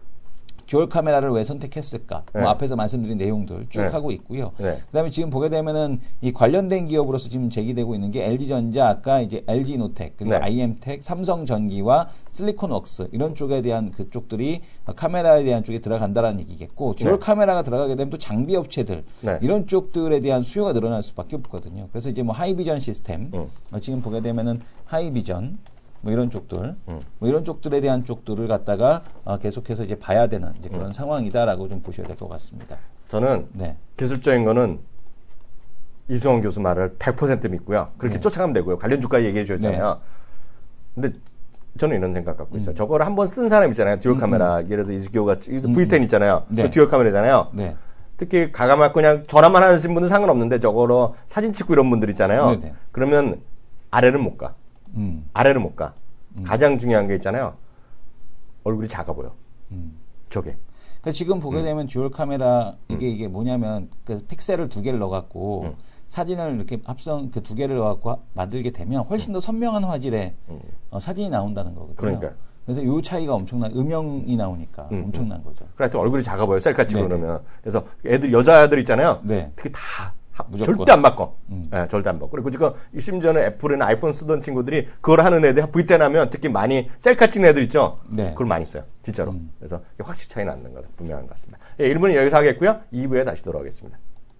듀얼 카메라를 왜 선택했을까? 네. 뭐 앞에서 말씀드린 내용들 쭉 네. 하고 있고요. 네. 그다음에 지금 보게 되면은 이 관련된 기업으로서 지금 제기되고 있는 게 엘지전자, 아까 이제 엘지노텍, 그리고 네. 아이엠텍, 삼성전기와 실리콘웍스 이런 쪽에 대한 그쪽들이 카메라에 대한 쪽에 들어간다라는 얘기겠고, 듀얼 네. 카메라가 들어가게 되면 또 장비 업체들 네. 이런 쪽들에 대한 수요가 늘어날 수밖에 없거든요. 그래서 이제 뭐 하이비전 시스템, 음. 어, 지금 보게 되면은 하이비전 뭐 이런 쪽들, 음. 뭐 이런 쪽들에 대한 쪽들을 갖다가 어, 계속해서 이제 봐야 되는 이제 그런 음. 상황이다라고 좀 보셔야 될 것 같습니다. 저는 네. 기술적인 거는 이승원 교수 말을 백 퍼센트 믿고요. 그렇게 네. 쫓아가면 되고요. 관련 주가 얘기해 주셨잖아요. 네. 근데 저는 이런 생각 갖고 있어요. 음. 저거를 한번 쓴 사람 있잖아요. 듀얼 카메라. 음. 예를 들어서 이승교가 브이 텐 있잖아요. 네. 그 듀얼 카메라잖아요. 네. 특히 가감하고 그냥 전화만 하시는 분은 상관없는데 저거로 사진 찍고 이런 분들 있잖아요. 네네. 그러면 아래는 못 가. 음. 아래는 못 가. 음. 가장 중요한 게 있잖아요. 얼굴이 작아 보여. 음. 저게. 그러니까 지금 보게 되면 음. 듀얼 카메라 이게 음. 이게 뭐냐면 그 픽셀을 두 개를 넣어갖고 음. 사진을 이렇게 합성 그 두 개를 넣어갖고 만들게 되면 훨씬 더 선명한 화질의 음. 어, 사진이 나온다는 거거든요. 그러니까. 그래서 요 차이가 엄청난 음영이 나오니까 음. 엄청난 거죠. 그래 얼굴이 작아 보여 셀카 찍고 그러면. 그래서 애들 여자애들 있잖아요. 네. 특히 다 무조건. 절대 안 바꿔. 음. 네, 절대 안 바꿔. 그리고 지금 심지어는 애플이나 아이폰 쓰던 친구들이 그걸 하는 애들 브이 텐 하면 특히 많이 셀카 찍는 애들 있죠. 네. 그걸 많이 써요. 진짜로. 음. 그래서 확실히 차이 나는 거 분명한 것 같습니다. 예, 일 부는 여기서 하겠고요. 이 부에 다시 돌아오겠습니다.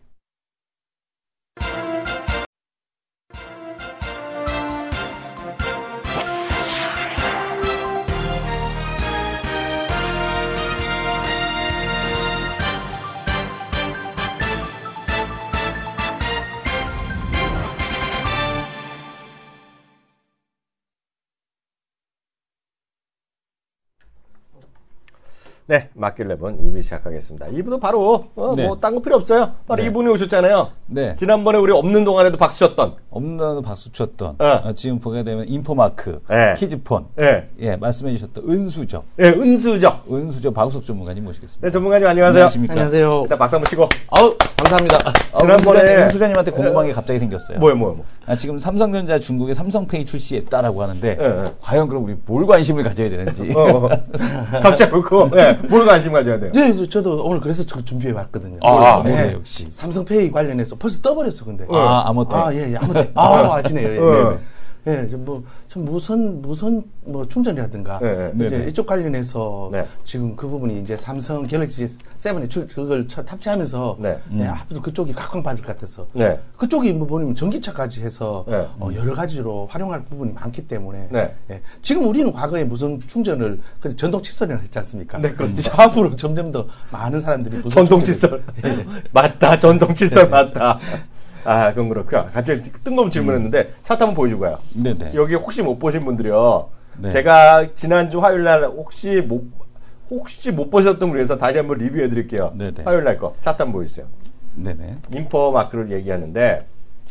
네, 마켓랩은 이 부 시작하겠습니다. 이 부도 바로 어, 네. 뭐 딴 거 필요 없어요. 바로 네. 이분이 오셨잖아요. 네. 지난번에 우리 없는 동안에도 박수 쳤던. 없는 동안에도 박수 쳤던. 어. 어, 지금 보게 되면 인포마크, 네. 키즈폰, 네. 예, 말씀해 주셨던 은수저. 예, 네, 은수저. 은수저 박우석 전문가님 모시겠습니다. 네, 전문가님 안녕하세요. 안녕하십니까. 안녕하세요. 일단 박수 한번 치고. 아우, 감사합니다. 아, 지난번에 은수저님한테 궁금한 게 갑자기 생겼어요. 뭐요, 뭐요, 뭐. 아, 지금 삼성전자 중국의 삼성페이 출시했다라고 하는데 네, 네. 과연 그럼 우리 뭘 관심을 가져야 되는지. 어, 어. 갑자기 그렇고, 네, 뭘 관심 가져야 돼요? 네, 저도 오늘 그래서 준비해 왔거든요. 아, 네, 네, 역시. 삼성페이 관련해서 벌써 떠버렸어, 근데. 아, 아무튼. 아, 예, 예, 아무튼. 아, 아시네요. 예, 네, 네. 예, 좀 뭐, 좀 무선, 무선, 뭐, 충전이라든가. 네, 네. 이제 네, 이쪽 관련해서 네. 지금 그 부분이 이제 삼성 갤럭시 세븐에 출, 그걸 탑재하면서. 네. 네, 음. 앞으로 그쪽이 각광받을 것 같아서. 네. 그쪽이 뭐 보면 전기차까지 해서 네. 어, 여러 가지로 활용할 부분이 많기 때문에. 네. 예, 지금 우리는 과거에 무선 충전을 전동 칫솔이라고 했지 않습니까? 네, 그렇죠. 앞으로 점점 더 많은 사람들이 무선 전동 칫솔. 네. 맞다, 전동 칫솔 맞다. 아, 그건 그렇고요. 갑자기 뜬금없는 질문했는데 음. 차트 한번 보여주고 가요. 네네. 여기 혹시 못 보신 분들이요. 네. 제가 지난주 화요일 날 혹시 못 혹시 못 보셨던 분을 위해서 다시 한번 리뷰해 드릴게요. 네네. 화요일 날 거. 차트 한번 보여주세요. 네네. 인포 마크를 얘기하는데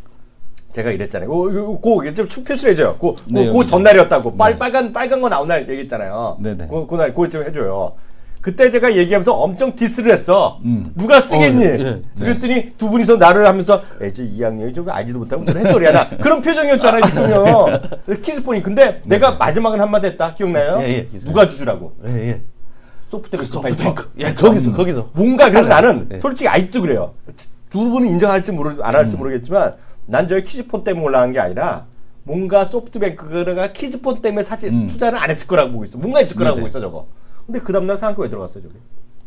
제가 이랬잖아요. 그, 그, 그, 좀 표시해줘요. 그, 네, 그, 그 전날이었다고. 네. 빨, 빨간, 빨간 거 나온 날 얘기했잖아요. 네네. 그, 그날, 그거 좀 해줘요. 그때 제가 얘기하면서 엄청 디스를 했어. 음. 누가 쓰겠니? 어, 예, 예. 그랬더니 두 분이서 나를 하면서, 에이, 저 이 학년이 좀 알지도 못하고 무슨 햇소리야, 나. 그런 표정이었잖아요, 지금요. 키즈폰이. 근데 네. 내가 마지막은 한마디 했다. 기억나요? 예, 예. 누가 주주라고? 예, 예. 소프트뱅크. 소프트뱅크. 예, 거기서, 음. 거기서. 뭔가, 그래서 나는 예. 솔직히 아직도 그래요. 두 분은 인정할지 모르, 안 할지 음. 모르겠지만, 난 저희 키즈폰 때문에 올라간 게 아니라, 뭔가 소프트뱅크가 키즈폰 때문에 사실 음. 투자를 안 했을 거라고 보고 있어. 뭔가 했을 거라고 보고 있어, 저거. 근데 그 다음날 상한가 왜 들어갔어요, 저기?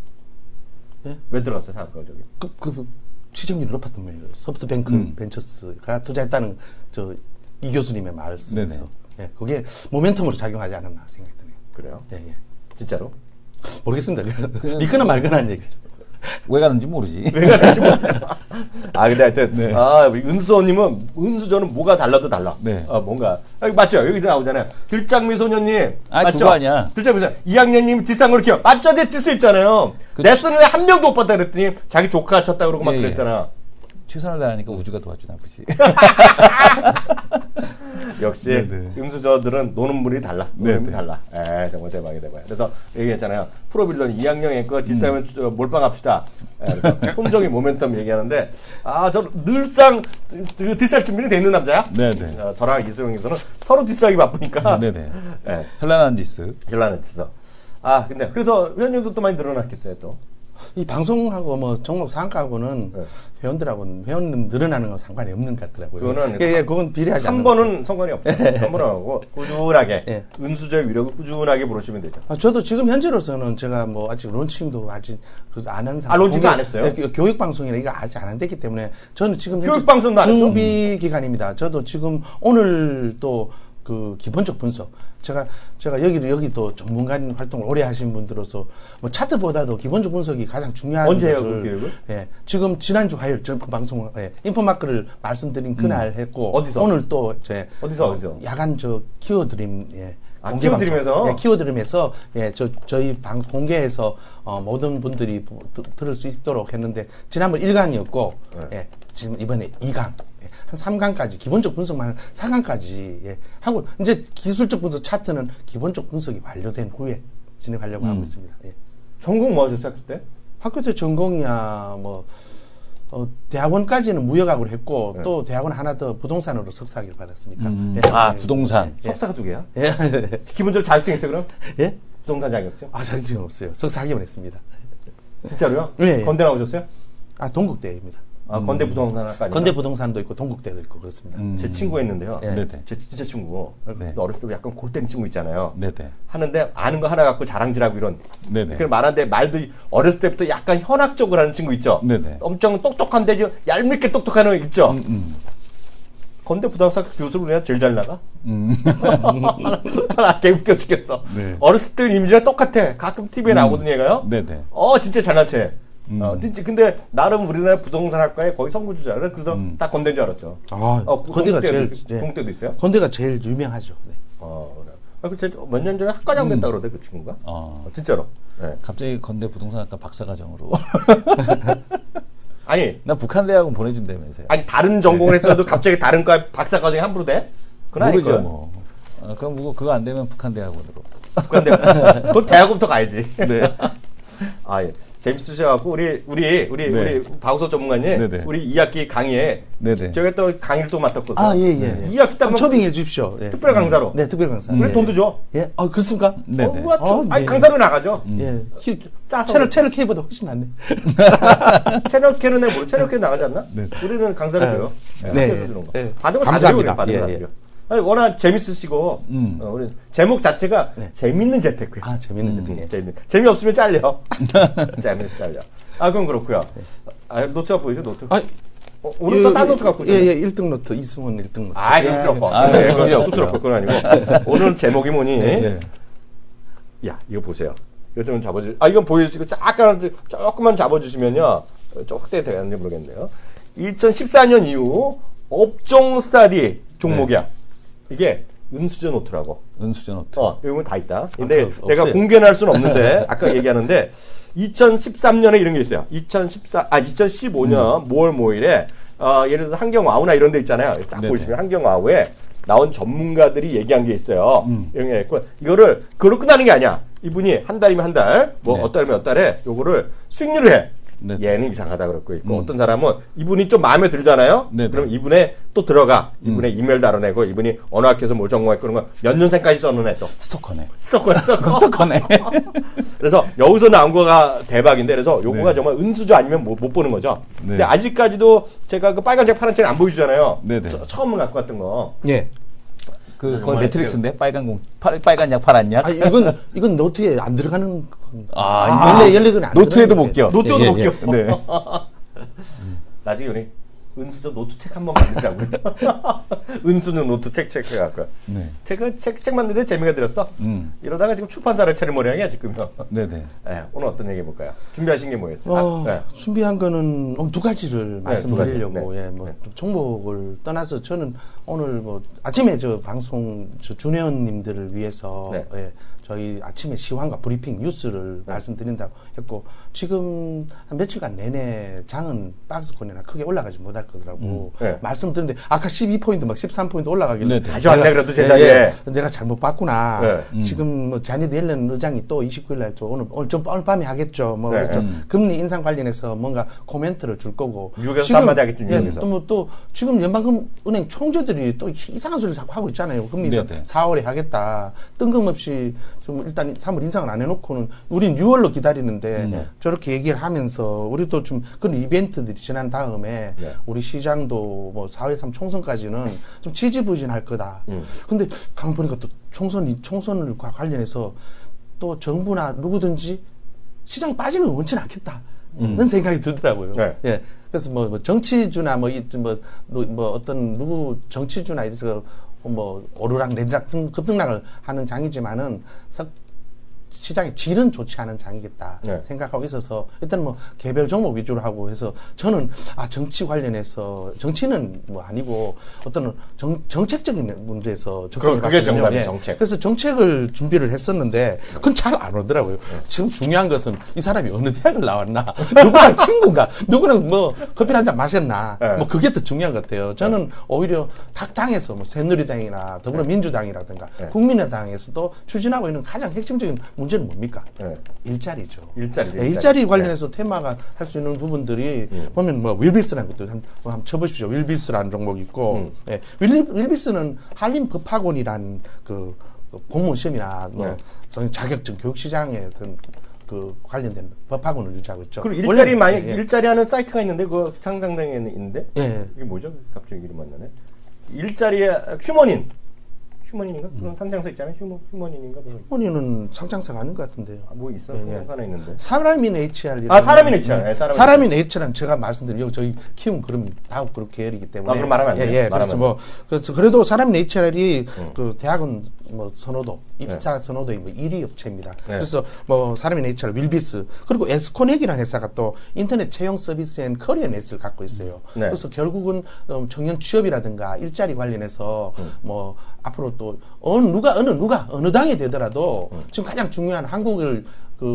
예? 왜 들어갔어요, 상한가 저기? 그, 그, 시청률이 높았던 거예요. 소프트뱅크 음. 벤처스가 투자했다는 저 이 교수님의 말씀에서. 예, 그게 모멘텀으로 작용하지 않았나 생각이 드네요. 그래요? 예, 예. 진짜로? 모르겠습니다. 믿거나 말거나 하는 얘기죠. 왜 가는지 모르지. 왜 가는지 모르지. 아, 근데 하여튼, 네. 아, 은수님은, 은수저는 뭐가 달라도 달라. 네. 아, 뭔가. 아, 맞죠? 여기서 나오잖아요. 들장미 소녀님. 아, 맞죠? 그거 아니야. 들장미 소녀. 이 학년님 디스한 거 이렇게. 맞죠? 내 디스 있잖아요. 그 내 쓰는 애 한 명도 못 봤다 그랬더니 자기 조카가 쳤다 그러고 막 예, 그랬잖아. 예. 최선을 다하니까 우주가 도와주나 보지. 역시 네네. 은수저들은 노는 분이 달라. 노는 분이 달라. 에 정말 대박이다. 그래서 얘기했잖아요. 프로빌런 이 학년의 거 디스하면 음. 몰빵합시다. 손정이 모멘텀 얘기하는데 아, 저 늘상 디스할 준비는 돼 있는 남자야. 네네. 어, 저랑 이수영에서는 서로 디스하기 바쁘니까. 네네. 네. 현란한 디스. 현란한 디스. 아, 근데 그래서 회원님도 또 많이 늘어났겠어요, 또. 이 방송하고 뭐 종목 상한가하고는 네. 회원들하고는 회원님 늘어나는 건 상관이 없는 것 같더라고요. 그거는 예, 예, 그건 비례하지 한 번은 상관이 없어요. 한 번은 하고 꾸준하게 예. 은수저의 위력을 꾸준하게 보시면 되죠. 아, 저도 지금 현재로서는 제가 뭐 아직 론칭도 아직 안 한 상황. 아, 론칭도 안 했어요? 예, 교육 방송이라 이거 아직 안 됐기 때문에 저는 지금 교육 방송도 안 했어? 준비 기간입니다. 저도 지금 오늘 또 그 그 기본적 분석. 제가 제가 여기 여기도 전문가인 활동을 오래 하신 분들로서 뭐 차트보다도 기본적 분석이 가장 중요한 언제 해요, 것을 그 교육을? 예, 지금 지난주 화요일 저 방송 예, 인포마크를 말씀드린 그날 음. 했고 어디서? 오늘 또 제 어디서 어디서? 야간 저 키워드림 예. 아, 키워드림에서? 예, 키워드림에서 예, 저 저희 방 공개해서 어, 모든 분들이 드, 들을 수 있도록 했는데 지난번 일 강이었고 네. 예, 지금 이번에 이 강. 한 삼 강까지 기본적 분석만 한 사 강까지 예, 하고 이제 기술적 분석 차트는 기본적 분석이 완료된 후에 진행하려고 음. 하고 있습니다. 예. 전공 뭐 하셨어요 학교 때? 학교 때 전공이야 뭐 어, 대학원까지는 무역학으로 했고 네. 또 대학원 하나 더 부동산으로 석사학위를 받았으니까. 음. 예. 아 부동산 예. 석사가 두 개야? 예. 기본적으로 자격증 있어요 그럼? 예? 부동산 자격증? 아 자격증 없어요. 석사학위만 했습니다. 진짜로요? 네. 건대 나오셨어요? 아 동국대입니다. 아, 건대 부동산학과. 건대 부동산도 있고 동국대도 있고 그렇습니다. 음. 제 친구가 있는데요. 네. 제 진짜 친구고. 네. 어렸을 때 약간 골 때린 친구 있잖아요. 네네. 하는데 아는 거 하나 갖고 자랑질하고 이런. 네네. 그 말하는데 말도 어렸을 때부터 약간 현학적으로 하는 친구 있죠. 네네. 엄청 똑똑한데 좀 얄밉게 똑똑한 애 있죠. 음, 음. 건대 부동산 교수로 내가 제일 잘 나가. 음. 나 개 웃겨 죽겠어. 네. 어렸을 때 이미지랑 똑같아. 가끔 티비에 음. 나오거든 얘가요. 네네. 어 진짜 잘난 체. 음. 어, 근데 나름 우리나라 부동산학과에 거의 선구주자라 그래서 음. 다 건대인 줄 알았죠. 아, 어, 건대가 제일 예. 동대도 있어요? 건대가 제일 유명하죠. 네. 어, 그래. 아, 그 몇 년 전에 학과장 됐다 음. 그러대 그 친구가. 어. 어, 진짜로. 네. 갑자기 건대 부동산학과 박사과정으로. 아니, 나 북한대학원 보내준다면서요. 아니 다른 전공을 했어도 갑자기 다른 과 박사과정이 함부로 돼? 그건 모르죠 뭐. 아, 그럼 뭐 그거 안 되면 북한대학원으로. 북한대학원. 그건 대학원부터 가야지. 네. 아 예. 재밌으셔갖고 우리 우리 우리 네. 우리 박우서 전문가님 네네. 우리 이 학기 강의에 네네. 저희가 또 강의를 또 맡았거든요. 아 예예. 예. 이 학기 때 초빙해 주십시오. 예. 특별 강사로. 네, 특별 강사. 그래 예. 돈도 줘. 예. 아 그렇습니까? 네네. 어, 어, 아니 네. 강사로 나가죠. 음. 예. 히, 짜서 채널 채널 K보다 훨씬 낫네. 채널 K는 내가 모르. 채널 K 나가지 않나? 네. 우리는 강사를 네. 줘요. 네. 네. 주는 거. 네. 받은 거 감사합니다. 받은 거 예, 예. 아니, 워낙 재밌으시고 음. 어, 우리 제목 자체가 네. 재밌는 재테크예요. 아 재밌는 음, 재테크. 재밌. 재미없으면 잘려. 재미없으면 잘려. 아 그럼 그렇고요. 아, 노트가 보이죠 노트? 아, 어, 오늘 또 딴 노트 갖고 있어요. 예예 예, 일 등 노트 이승원 일 등 노트. 아 이거 필요 없고. 아, 네, 필요 없고요. 쑥스럽고 그건 아니고. 오늘 제목이 뭐니? 네. 야 이거 보세요. 이거 좀 잡아주. 아 이건 보여주시고 잠깐 조금만 잡아주시면요. 좀 확대 되는지 모르겠네요. 이천십사 년 이후 업종 스타디 종목이야. 네. 이게 은수저 노트라고. 은수저 노트. 어, 여기 보면 다 있다. 근데 아, 내가 없어요. 공개는 할 수는 없는데 아까 얘기하는데 이천십삼 년에 이런 게 있어요. 이천십사 아 이천십오 년 음. 모월 모일에 어, 예를 들어서 한경와우나 이런 데 있잖아요. 딱 네네. 보시면 한경와우에 나온 전문가들이 얘기한 게 있어요. 음. 이런 게 있고 이거를 그걸로 끝나는 게 아니야. 이분이 한 달이면 한 달, 뭐 네. 어 달이면 어 달에 요거를 수익률을 해. 네네. 얘는 이상하다 그러고 있고 음. 어떤 사람은 이분이 좀 마음에 들잖아요. 네네. 그럼 이분에 또 들어가. 이분의 음. 이메일도 알아내고 이분이 어느 학교에서 뭘 전공했고 그런 거 몇 년생까지 써놓네 또. 스토커네. 스토커, 스토커. 스토커네. 그래서 여기서 나온 거가 대박인데 그래서 요거가 네. 정말 은수저 아니면 못, 못 보는 거죠. 네. 근데 아직까지도 제가 그 빨간 책, 파란 책 안 보여주잖아요. 네네. 저, 처음 갖고 왔던 거. 예. 그 그건 매트릭스인데 빨간 공, 파, 빨간 약, 파란 약. 아 이건 이건 노트에 안 들어가는. 아, 원래 연락은 안 노트에도 들어가는데. 못 껴. 노트도 예, 못 예, 껴. 네. 나중에 우리 은수저 노트 책 한번 만들자고요. 은수는 노트 책 체크해갖고. 네. 책을 책, 책 만드는데 재미가 들었어. 음. 이러다가 지금 출판사를 차릴 모양이야 지금요. 네네. 네, 오늘 어떤 얘기 해볼까요? 준비하신 게 뭐였어요? 어, 아, 네. 준비한 거는 두 가지를 말씀드리려고 두 가지. 네. 예, 뭐 네. 종목을 떠나서 저는 오늘 뭐 아침에 저 방송 저 준회원님들을 위해서 네. 예, 저희 아침에 시황과 브리핑 뉴스를 네. 말씀드린다고 했고 지금 한 며칠간 내내 장은 박스권이나 크게 올라가지 못할 거더라고 음. 네. 말씀드렸는데 아까 십이 포인트 막 십삼 포인트 올라가길래 네. 다시 왔네 그래도 제자리에. 예, 예. 내가 잘못 봤구나. 네. 음. 지금 뭐 자니드 옐런 의장이 또 이십구 일 날 또 오늘 오늘 좀 오늘 밤에 하겠죠. 뭐 네. 그래서 음. 금리 인상 관련해서 뭔가 코멘트를 줄 거고. 뉴욕에서 한마디 하겠죠. 예, 뉴욕에서. 또 뭐 또 지금 연방금은행 총재들이 또 이상한 소리를 자꾸 하고 있잖아요. 금리 네, 네. 사월에 하겠다. 뜬금없이 좀 일단 삼월 인상을 안 해놓고는 우린 유월로 기다리는데 음. 저렇게 얘기를 하면서 우리도 좀 그런 이벤트들이 지난 다음에 네. 우리 시장도 뭐 사월 삼 총선까지는 좀 지지부진할 거다. 음. 근데 가만 보니까 또 총선이 총선을 관련해서 또 정부나 누구든지 시장이 빠지는 건 원치는 않겠다. 음. 그런 생각이 들더라고요. 네. 예. 그래서 뭐, 뭐 정치주나 뭐, 이, 뭐, 뭐, 뭐 어떤 누구 정치주나 이래서 뭐 오르락 내리락 급등락을 하는 장이지만은 시장의 질은 좋지 않은 장이겠다 네. 생각하고 있어서 일단 뭐 개별 종목 위주로 하고 해서 저는 아 정치 관련해서 정치는 뭐 아니고 어떤 정, 정책적인 문제에서 그럼 그게 정답이 예. 정책. 그래서 정책을 준비를 했었는데 그건 잘 안 오더라고요. 네. 지금 중요한 것은 이 사람이 어느 대학을 나왔나, 누구랑 친구인가, 누구랑 뭐 커피 한 잔 마셨나, 네. 뭐 그게 더 중요한 것 같아요. 저는 네. 오히려 각 당에서 뭐 새누리당이나 더불어민주당이라든가 네. 국민의당에서도 추진하고 있는 가장 핵심적인 문제는 뭡니까? 네. 일자리죠. 일자리. 일자리, 일자리 관련해서 네. 테마가 할 수 있는 부분들이 음. 보면 뭐 윌비스라는 것도 한, 한번 쳐보십시오. 윌비스라는 종목이 있고 음. 네. 윌, 윌비스는 한림법학원이란 그, 그 공무원 시험이나 뭐 네. 자격증 교육시장에 어떤 그 관련된 법학원을 유지하고 있죠. 그리고 일자리 많이 예, 예. 일자리 하는 사이트가 있는데 그 상장당에 있는데 예. 이게 뭐죠? 갑자기 이름 안 나네. 일자리의 휴머닌. 휴머닌인가? 그런 음. 상장사 있잖아요. 휴머, 휴머닌인가? 휴머닌은 상장사가 아닌 것 같은데요. 아, 뭐 있어? 예, 예. 하나 있는데. 사람인 에이치알. 아, 사람인 에이치알. 네, 사람인, 사람인 에이치알은 제가 말씀드린 여기 저희 키움 그럼 다음 그룹 계열이기 때문에. 아, 그럼 말하면 안 돼요. 예, 예. 그래서 뭐 그래서 그래도 사람인 에이치알이 음. 그 대학원 뭐 선호도, 입사 네. 선호도의 뭐 일 위 업체입니다. 네. 그래서 뭐 사람인 에이치알, 윌비스 그리고 에스코넥이라는 회사가 또 인터넷 채용 서비스 앤 커리어 넷을 갖고 있어요. 네. 그래서 결국은 청년 취업이라든가 일자리 관련해서 음. 뭐 앞으로 또 어느 누가 어느 누가 어느 당이 되더라도 음. 지금 가장 중요한 한국을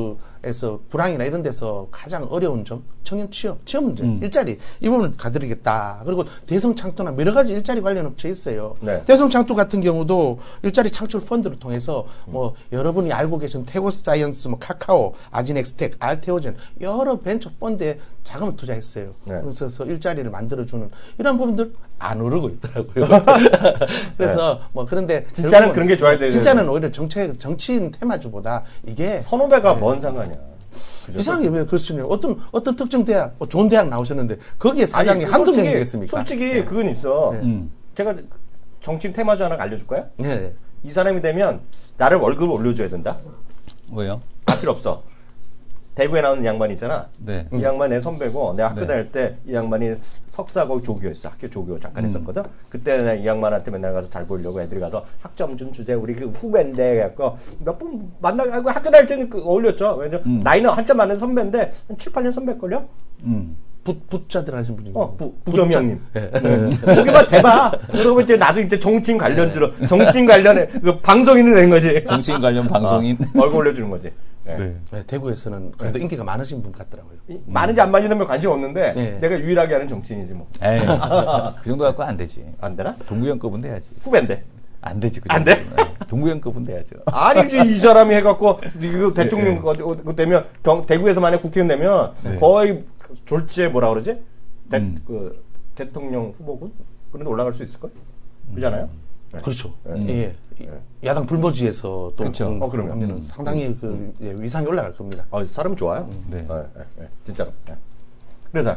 그에서 불황이나 이런 데서 가장 어려운 점 청년 취업, 취업 문제, 음. 일자리 이 부분을 가드리겠다. 그리고 대성창투나 여러 가지 일자리 관련 업체 있어요. 네. 대성창투 같은 경우도 일자리 창출 펀드를 통해서 음. 뭐 여러분이 알고 계신 태고사이언스, 뭐 카카오, 아진엑스텍, 알테오젠 여러 벤처 펀드에 자금을 투자했어요. 네. 그래서 일자리를 만들어주는 이런 부분들 안 오르고 있더라고요. 그래서 네. 뭐 그런데 진짜는 그런 게 좋아야 돼요. 진짜는 오히려 정책 정치인 테마주보다 이게 선후배가 네. 뭔 상관이야. 이상하게 왜 그렇습니까? 어떤 어떤 특정 대학, 뭐 좋은 대학 나오셨는데 거기에 사장이 아니, 한두 명이겠습니까? 솔직히 네. 그건 있어. 네. 음. 제가 정치인 테마주 하나 알려줄까요? 네. 이 사람이 되면 나를 월급을 올려줘야 된다. 왜요? 아 필요 없어. 대구에 나오는 양반이 있잖아. 네. 이 양반 내 선배고 내가 학교 네. 다닐 때 이 양반이 석사고 조교였어. 학교 조교 잠깐 음. 했었거든. 그때 내가 이 양반한테 맨날 가서 잘 보려고 애들이 가서 학점 좀 주세요. 우리 그 후배인데 갖고 몇 번 만나고 학교 다닐 때는 그 어울렸죠. 왜냐면 음. 나이는 한참 많은 선배인데 한 칠, 팔 년 선배일걸요? 음. 붓자들 하신 분이 어, 부, 부겸이 형님. 네. 네. 거기만 대봐. 그러고 이제 나도 이제 정치인 관련주로, 정치인 관련에, 그 방송인을 낸 거지. 정치인 관련 방송인. 어, 얼굴 올려주는 거지. 네. 네. 네, 대구에서는 그래도 네. 인기가 많으신 분 같더라고요. 이, 많은지 안 많은지 관심 없는데, 네. 내가 유일하게 하는 정치인이지 뭐. 에이, 그 정도 갖고 안 되지. 안 되나? 동구형급은 돼야지. 후배인데. 안 되지. 그 안 돼? 동구형급은 돼야죠. 아니지, 이 사람이 해갖고, 그 대통령 네, 네. 되면, 경, 대구에서 만약 국회의원 되면, 네. 거의 졸지에 뭐라 그러지? 대, 음. 그 대통령 후보군 그런데 올라갈 수 있을걸? 그렇잖아요. 네. 그렇죠. 네. 예. 네. 야당 불모지에서 또 그렇죠. 음, 어, 그러면 하면은 상당히 음. 그 예, 위상이 올라갈 겁니다. 아, 사람은 좋아요. 음. 네. 네. 네. 네. 진짜로. 네. 그래서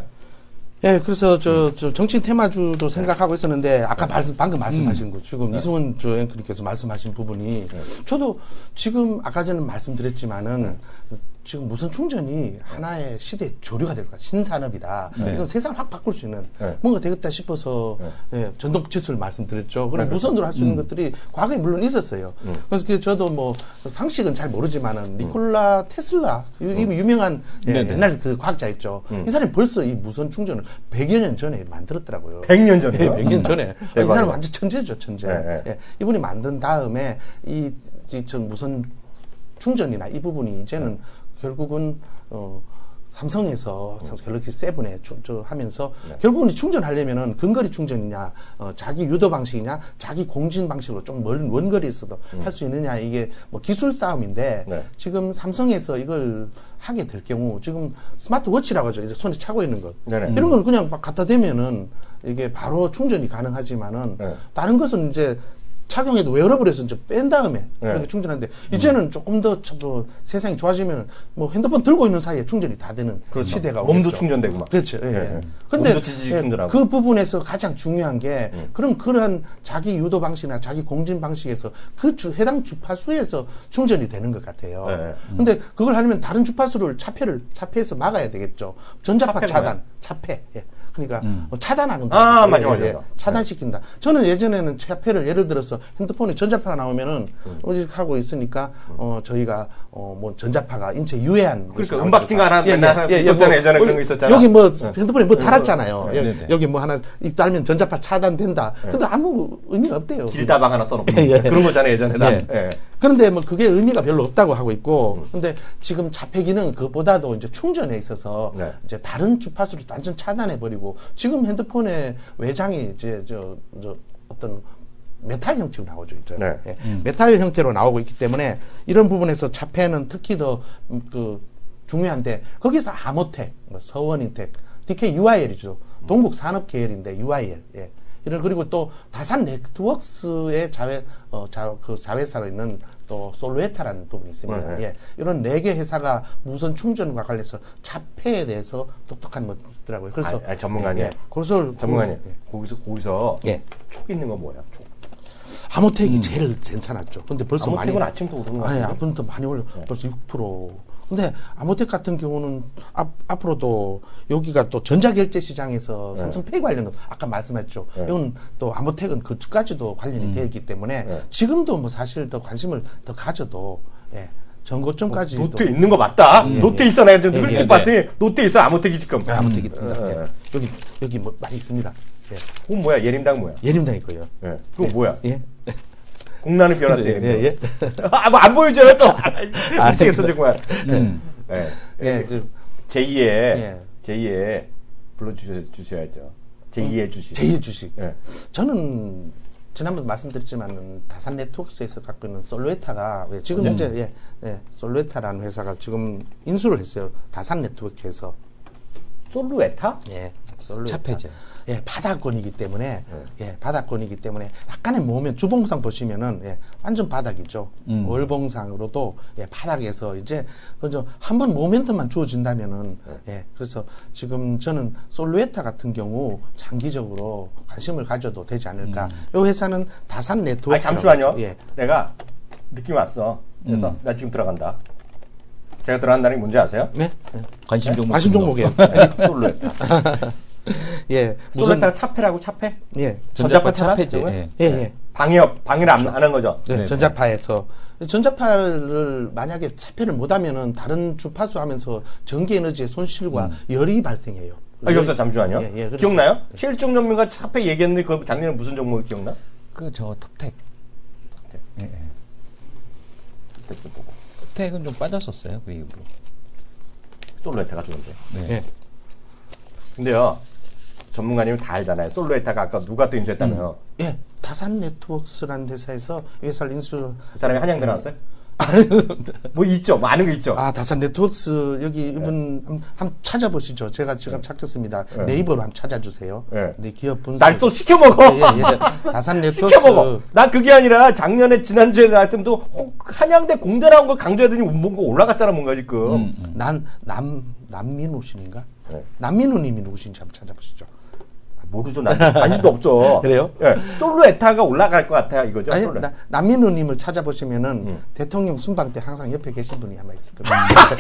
예, 그래서 저, 저 정치인 테마주도 생각하고 있었는데 아까 말씀 방금 말씀하신 음. 거 지금 네. 이승훈 조 앵커님께서 말씀하신 부분이 네. 저도 지금 아까 전에 말씀드렸지만은 네. 지금 무선 충전이 하나의 시대의 조류가 될 것 같아요. 신산업이다. 네. 이건 세상을 확 바꿀 수 있는 네. 뭔가 되겠다 싶어서 네. 예, 전동 기술 말씀드렸죠. 그럼 네. 무선으로 할 수 있는 음. 것들이 과거에 물론 있었어요. 음. 그래서 저도 뭐 상식은 잘 모르지만은 니콜라 테슬라 음. 이 유명한 예, 옛날 그 과학자 있죠. 음. 이 사람이 벌써 이 무선 충전을 백여 년 전에 만들었더라고요. 백 년 전에? 예, 백 년 전에. 이 사람 완전 천재죠, 천재. 네, 네. 예, 이분이 만든 다음에 이, 이 전 무선 충전이나 이 부분이 이제는 네. 결국은 어, 삼성에서 음. 갤럭시 세븐에 하면서 네. 결국은 충전하려면은 근거리 충전이냐, 어, 자기 유도 방식이냐, 자기 공진 방식으로 좀 멀은 원거리에서도 음. 할 수 있느냐 이게 뭐 기술 싸움인데 네. 지금 삼성에서 이걸 하게 될 경우 지금 스마트워치라고 하죠. 이제 손에 차고 있는 것 네네. 이런 걸 그냥 막 갖다 대면은 이게 바로 충전이 가능하지만은 네. 다른 것은 이제 착용해도 웨어러블에서 이제 뺀 다음에 네. 이렇게 충전하는데 음. 이제는 조금 더 뭐 세상이 좋아지면 뭐 핸드폰 들고 있는 사이에 충전이 다 되는 그렇죠. 시대가 몸도 오겠죠. 충전되고 막. 그렇죠. 예. 예. 근데 몸도 지지직 예, 충전하고. 그 부분에서 가장 중요한 게 음. 그럼 그러한 자기 유도 방식이나 자기 공진 방식에서 그 주, 해당 주파수에서 충전이 되는 것 같아요. 네. 음. 근데 그걸 하려면 다른 주파수를 차폐를 차폐해서 막아야 되겠죠. 전자파 차단, 차폐. 예. 그러니까 음. 차단하는 거. 아, 맞아, 맞아. 예, 차단시킨다. 네. 저는 예전에는 차폐를 예를 들어서 핸드폰에 전자파가 나오면은 음. 하고 있으니까 어 저희가 어 뭐 전자파가 인체 유해한 그러니까 음박진가 하나 예, 맨날 예, 예, 있었잖아요. 뭐, 예전에 뭐, 그런 거 있었잖아. 여기 뭐 네. 핸드폰에 뭐 달았잖아요. 네. 예, 여기 뭐 하나 달면 전자파 차단된다. 네. 근데 아무 의미가 없대요. 길다방 하나 써놓고 예, 예. 그런 거잖아요. 예전에 다. 예. 예. 그런데 뭐 그게 의미가 별로 없다고 하고 있고, 근데 지금 자폐 기능 그보다도 이제 충전에 있어서 네. 이제 다른 주파수를 완전 차단해 버리고 지금 핸드폰의 외장이 이제 저, 저 어떤 메탈 형태로 나오죠, 이제. 네. 예. 음. 메탈 형태로 나오고 있기 때문에 이런 부분에서 자폐는 특히 더 그 중요한데 거기서 아모텍, 뭐 서원인텍, 디케이 유아이엘이죠. 동국 산업 계열인데 유아이엘. 예. 이런 그리고 또 다산 네트워크스의 자회 어 자 그 자회사로 있는 또 솔루에타라는 부분이 있습니다. 네. 예. 이런 네 개 회사가 무선 충전과 관련해서 자폐에 대해서 똑똑한 것이 있더라고요. 그래서 아, 아, 전문가님. 예. 그래서 전문가님. 그, 예. 거기서 거기서 예. 촉 있는 건 뭐야? 촉. 아모텍이 음. 제일 괜찮았죠. 근데 벌써 아모텍은 많이 아침부터 오르는 거 같아요. 아침부터 많이 올려. 네. 벌써 육 퍼센트. 근데 아모텍 같은 경우는 앞, 앞으로도 여기가 또 전자결제 시장에서 네. 삼성페이 관련은 아까 말씀했죠. 네. 이건 또 아모텍은 그까지도 관련이 음. 되어 있기 때문에 네. 지금도 뭐 사실 더 관심을 더 가져도 예. 전고점까지 어, 노트에 있는 거 맞다. 예, 노트에 있어. 내가 좀 그렇게 예, 예, 봤더니 네. 노트에 있어. 아모텍이 지금. 네, 아모텍이 있습니다. 예. 예. 여기 여기 뭐 많이 있습니다. 예. 그건 뭐야? 예림당 뭐야? 예림당 있고요. 예. 그건 예. 뭐야? 예. 공란을 변화세. 예, 예. 아, 뭐 안 보여줘요 또. 미치겠어 정말. 음. 예. 예. 제이의 예. 제이의 불러 주셔야죠. 제이의 주식. 제이의 주식. 예. 저는 지난번 말씀드렸지만 다산 네트워크스에서 갖고 있는 솔루에타가 지금 네. 현재 예, 예, 솔루에타라는 회사가 지금 인수를 했어요. 다산 네트워크에서. 솔루에타? 예. 솔루에타. 차폐제. 예, 바닥권이기 때문에 네. 예, 바닥권이기 때문에 약간의 모면 주봉상 보시면은 예, 완전 바닥이죠. 음. 월봉상으로도 예, 바닥에서 이제 그저 한번 모멘텀만 주어진다면은 네. 예, 그래서 지금 저는 솔루에타 같은 경우 장기적으로 관심을 가져도 되지 않을까. 이 음. 회사는 다산 네트워크. 아, 잠시만요. 예. 내가 느낌 왔어. 그래서 음. 나 지금 들어간다. 제가 들어간다는 게 뭔지 아세요? 네. 네. 관심 종목. 관심 종목이에요. 솔루에타. 예, 무슨 차폐라고 차폐? 예, 전자파 차폐제. 예, 예. 예. 방역 방해를 안 하는 거죠. 네, 네, 전자파에서 전자파를 만약에 차폐를 못하면은 다른 주파수 하면서 전기 에너지의 손실과 음. 열이 발생해요. 아, 여기서 잠시만요. 예, 예, 기억나요? 네. 실종 전문가 차폐 얘기했는데 그 작년에 무슨 종목 기억나? 그 저 톱텍. 톱텍. 예, 예. 톱텍 보고. 톱텍은 좀 빠졌었어요 그 이후로. 솔루에타가 좋은데. 네. 예. 근데요. 전문가님은 다 알잖아요. 솔루에타가 아까 누가 또 인수했다며요? 음. 예, 다산 네트워크스라는 회사에서 회사를 인수. 그 사람이 한양 들어갔어요? 뭐 있죠, 많은 거 있죠. 아, 다산 네트워크스 여기 이분 네. 한번 찾아보시죠. 제가 지금 네. 찾겠습니다. 네. 네이버로 한번 찾아주세요. 네, 네 기업 분석. 날 또 시켜 먹어. 예, 예. 다산 네트워크스. 시켜 먹어. 난 그게 아니라 작년에 지난주에 나왔던 또 한양대 공대 나온 걸 강조하더니 뭔가 올라갔잖아, 뭔가 지금. 음, 음. 난 남 남민우 씨인가? 네. 남민우님이 누구신지 한번 찾아보시죠. 모르죠. 난 관심도 없어. 그래요? 예. 솔루에타가 올라갈 것 같아요. 이거죠. 아니, 나, 남민우님을 찾아보시면은 음. 대통령 순방 때 항상 옆에 계신 분이 아마 있을 겁니다.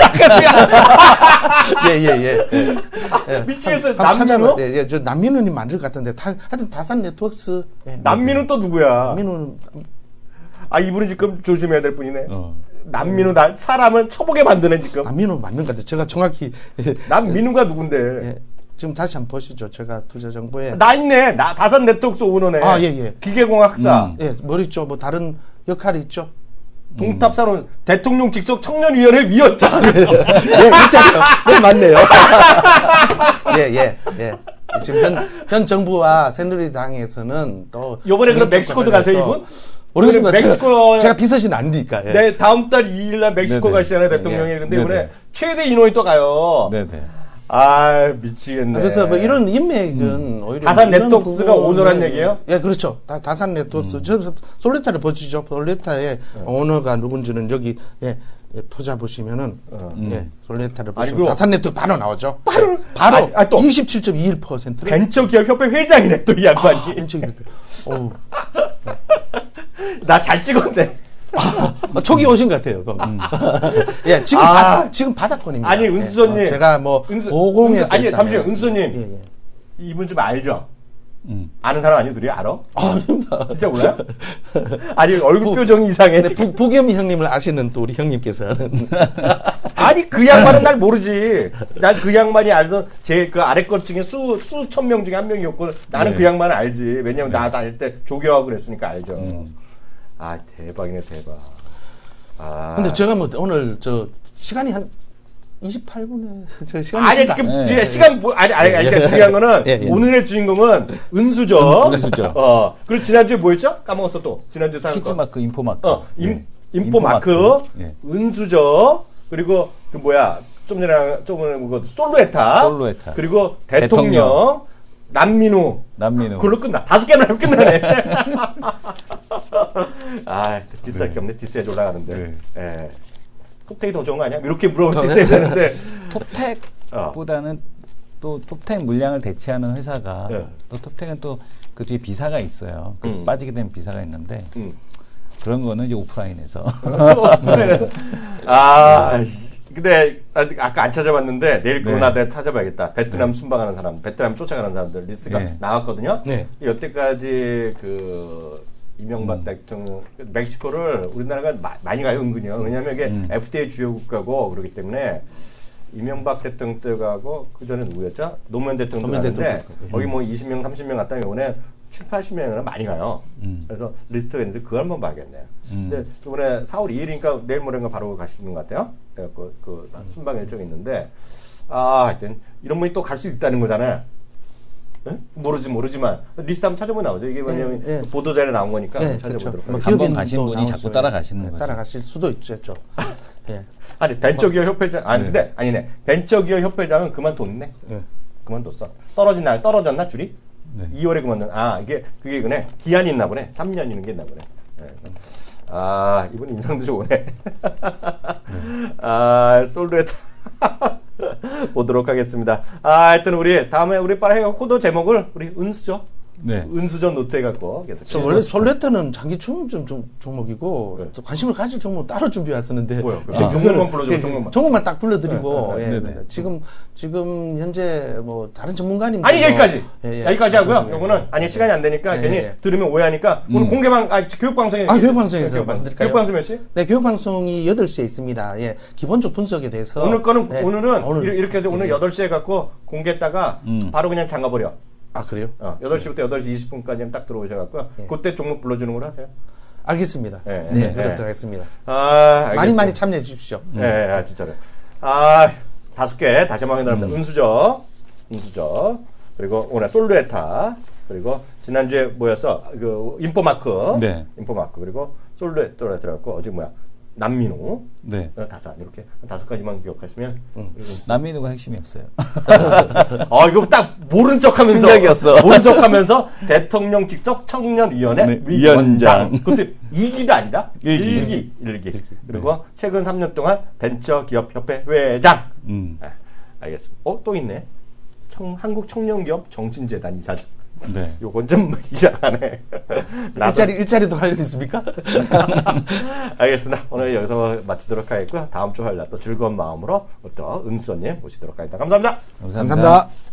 예예예. 예, 예, 예. 미치겠어. 남민우? 예, 예, 저 남민우님 맞을 것 같은데 다, 하여튼 다산 네트워크스. 예, 남민우 또 누구야? 남민우는 아 이분이 지금 조심해야 될 분이네. 어. 남민우 나 사람을 쳐보게 만드네 지금. 남민우 맞는 것 같아요. 제가 정확히 남민우가 누군데? 예. 지금 다시 한번 보시죠. 제가 투자정보에. 나 있네. 나 다산 네트워크스 오너네. 아, 예, 예. 기계공학 학사. 음. 예, 뭐 있죠. 뭐 다른 역할이 있죠. 동탑산원 음. 대통령 직속 청년위원회 위원장. 예, 그렇잖아요. 네, 맞네요. 예, 예, 예. 지금 현, 현 정부와 새누리당에서는 또. 요번에 그럼 멕시코도 가세요, 이분? 모르겠습니다. 멕시코 제가, 제가 비서신 아니니까. 예. 네, 다음 달 이 일 날 멕시코 네네. 가시잖아요, 대통령이. 네, 네. 근데 이번에 최대 인원이 또 가요. 네네. 아, 미치겠네. 그래서 뭐 이런 인맥은 음. 오히려 다산 네트워크스가 오너란 얘기예요? 예, 그렇죠. 다, 다산 네트워크스. 음. 저 솔레타를 보시죠. 솔레타의 음. 오너가 누군지는 여기 예, 예 포자 보시면은 음. 예, 솔레타를 보시면 다산 네트워크 바로 나오죠. 바로 예, 바로 아니, 아니, 또 이십칠 점 이일 퍼센트. 벤처기업협회 회장이네 또 이 양반이. 아, 벤처기업. 어. 나 잘 찍었네. 아, 초기 오신 것 같아요. 음. 예, 지금 아, 바, 지금 바닥권입니다. 아니 은수님, 예, 어, 제가 뭐 오공에서 아니 잠시만 은수님, 예, 예. 이분 좀 알죠? 음. 아는 사람 아니요, 둘이 알아? 아, 진짜 몰라요? 아니 얼굴 부, 표정이 이상해. 부, 부겸 형님을 아시는 또 우리 형님께서는 아니 그 양반은 날 모르지. 난 그 양반이 알던 제 그 아래 것 중에 수 수천 명 중에 한 명이었고 나는 네. 그 양반을 알지. 왜냐면 네. 나 다닐 때 조교하고 그랬으니까 알죠. 음. 아 대박이네 대박. 아. 근데 제가 뭐 오늘 저 시간이 한 이십팔 분에 저 시간이 아니 지금 네. 시간 뭐 아니 아니 아니 중요한 거는 네, 네. 오늘의 주인공은 은수죠. 은수죠. 어 그리고 지난주에 뭐였죠? 까먹었어 또. 지난주 사연 키즈마크 인포마크. 어 임, 네. 인포마크, 인포마크. 네. 은수죠. 그리고 그 뭐야 좀 전에 좀 전에 그 솔로에타. 솔로에타. 그리고 대통령. 대통령. 남민우. 남민우. 그걸로 끝나. 다섯 개나 하면 끝나네. 아, 디스할 네. 게 없네. 디스에 올라가는데. 네. 예. 톱텐이 더 좋은 거 아니야? 이렇게 물어보면 디스해야 되는데. 톱텍보다는 어. 또 톱텐 물량을 대체하는 회사가 네. 또 톱텐은 또 그 뒤에 비사가 있어요. 그 음. 빠지게 된 비사가 있는데 음. 그런 거는 이제 오프라인에서. 아, 근데 아까 안 찾아봤는데 내일 그거나 네. 찾아봐야겠다. 베트남 네. 순방하는 사람, 베트남 쫓아가는 사람들 리스트가 네. 나왔거든요. 네. 여태까지 그 이명박 음. 대통령 멕시코를 우리나라가 마, 많이 가요 은근히요. 왜냐하면 이게 음. 에프티에이 주요 국가고 그렇기 때문에 이명박 대통령 때가고 그 전에 누구였죠? 노무현 대통령 갔는데 거기 뭐 이십 명, 삼십 명 갔다 이번에 칠, 팔십 명은 많이 가요. 음. 그래서 리스트가 있는데 그걸 한번 봐야겠네요. 음. 근데 이번에 사월 이일이니까 내일 모레인가 바로 가시는 것 같아요. 그, 그 순방 일정이 있는데 아 하여튼 이런 분이 또 갈 수 있다는 거잖아요. 네? 모르지 모르지만 리스트 한번 찾아보면 나오죠. 이게 뭐냐면 네, 네. 보도자료에 나온 거니까 네, 찾아보도록 그렇죠. 한 번 가신 분이 자꾸 따라가시는 네, 거죠. 따라가실 수도 있죠. 네. 아니 벤처기업 협회장 아니 네. 근데 아니네 벤처기업 협회장은 그만뒀네. 네. 그만뒀어. 떨어진나 떨어졌나 줄이? 네. 이월에 그만둔. 아 이게 그게 그네 기한이 있나 보네. 삼 년이는 게 있나 보네. 네. 아 이분 인상도 좋으네. 네. 아 솔로에타 보도록 하겠습니다. 아 하여튼 우리 다음에 우리 빨리 코드 제목을 우리 은수죠. 네. 은수전 노트 해갖고 계속. 원래 솔레타는 장기 총점 종목이고 네. 또 관심을 가질 종목 따로 준비 왔었는데. 뭐요? 아, 종목만 불러주고 종목만. 종목만 딱 불러드리고. 네, 네, 예, 네, 네. 지금 지금 현재 뭐 다른 전문가님. 아니 여기까지. 예, 예. 여기까지 하고요. 요거는 아니 시간이 안 되니까 예, 괜히 예. 들으면 오해하니까 음. 오늘 공개방 아 교육방송에. 아 교육방송에서 교육 말씀드릴까요? 교육방송 몇 시? 네 교육방송이 여덟 시에 있습니다. 예 기본적 분석에 대해서. 오늘 거는 네. 오늘은 오늘. 이렇게 해서 오늘 예. 여덟 시에 갖고 공개했다가 음. 바로 그냥 잠가버려. 아 그래요? 어, 여덟 시부터 여덟 시 이십 분까지는 딱 들어오셔갖고요. 네. 그때 종목 불러주는 걸 하세요. 알겠습니다. 네, 네, 네. 그렇게 하겠습니다. 아, 많이 많이 참여해 주십시오. 네, 음. 아, 진짜로. 아, 다섯 개 다시 한번 확인합니다. 음. 은수저, 은수저, 그리고 오늘 솔루에타, 그리고 지난주에 뭐였어? 그 인포마크, 네. 인포마크, 그리고 솔루에타가 들어갔고 어제 뭐야? 남민우, 네, 다섯 이렇게 다섯 가지만 기억하시면 음. 남민우가 핵심이었어요. 아 이거 딱 모른 척하면서 충격이었어. 모른 척하면서 대통령 직속 청년위원회 네, 위원장. 그것도 이 기도 아니다. 일 기, 일 기, 일 기. 그리고 네. 최근 삼 년 동안 벤처기업협회 회장. 음. 네, 알겠습니다. 어 또 있네. 청, 한국청년기업 정신재단 이사장. 네. 요건 좀 이상하네. 일자리, 일자리도 할 일 있습니까? 알겠습니다. 오늘 여기서 마치도록 하겠고요. 다음 주 화요일 날 또 즐거운 마음으로 또 은수님 모시도록 하겠습니다. 감사합니다. 감사합니다. 감사합니다.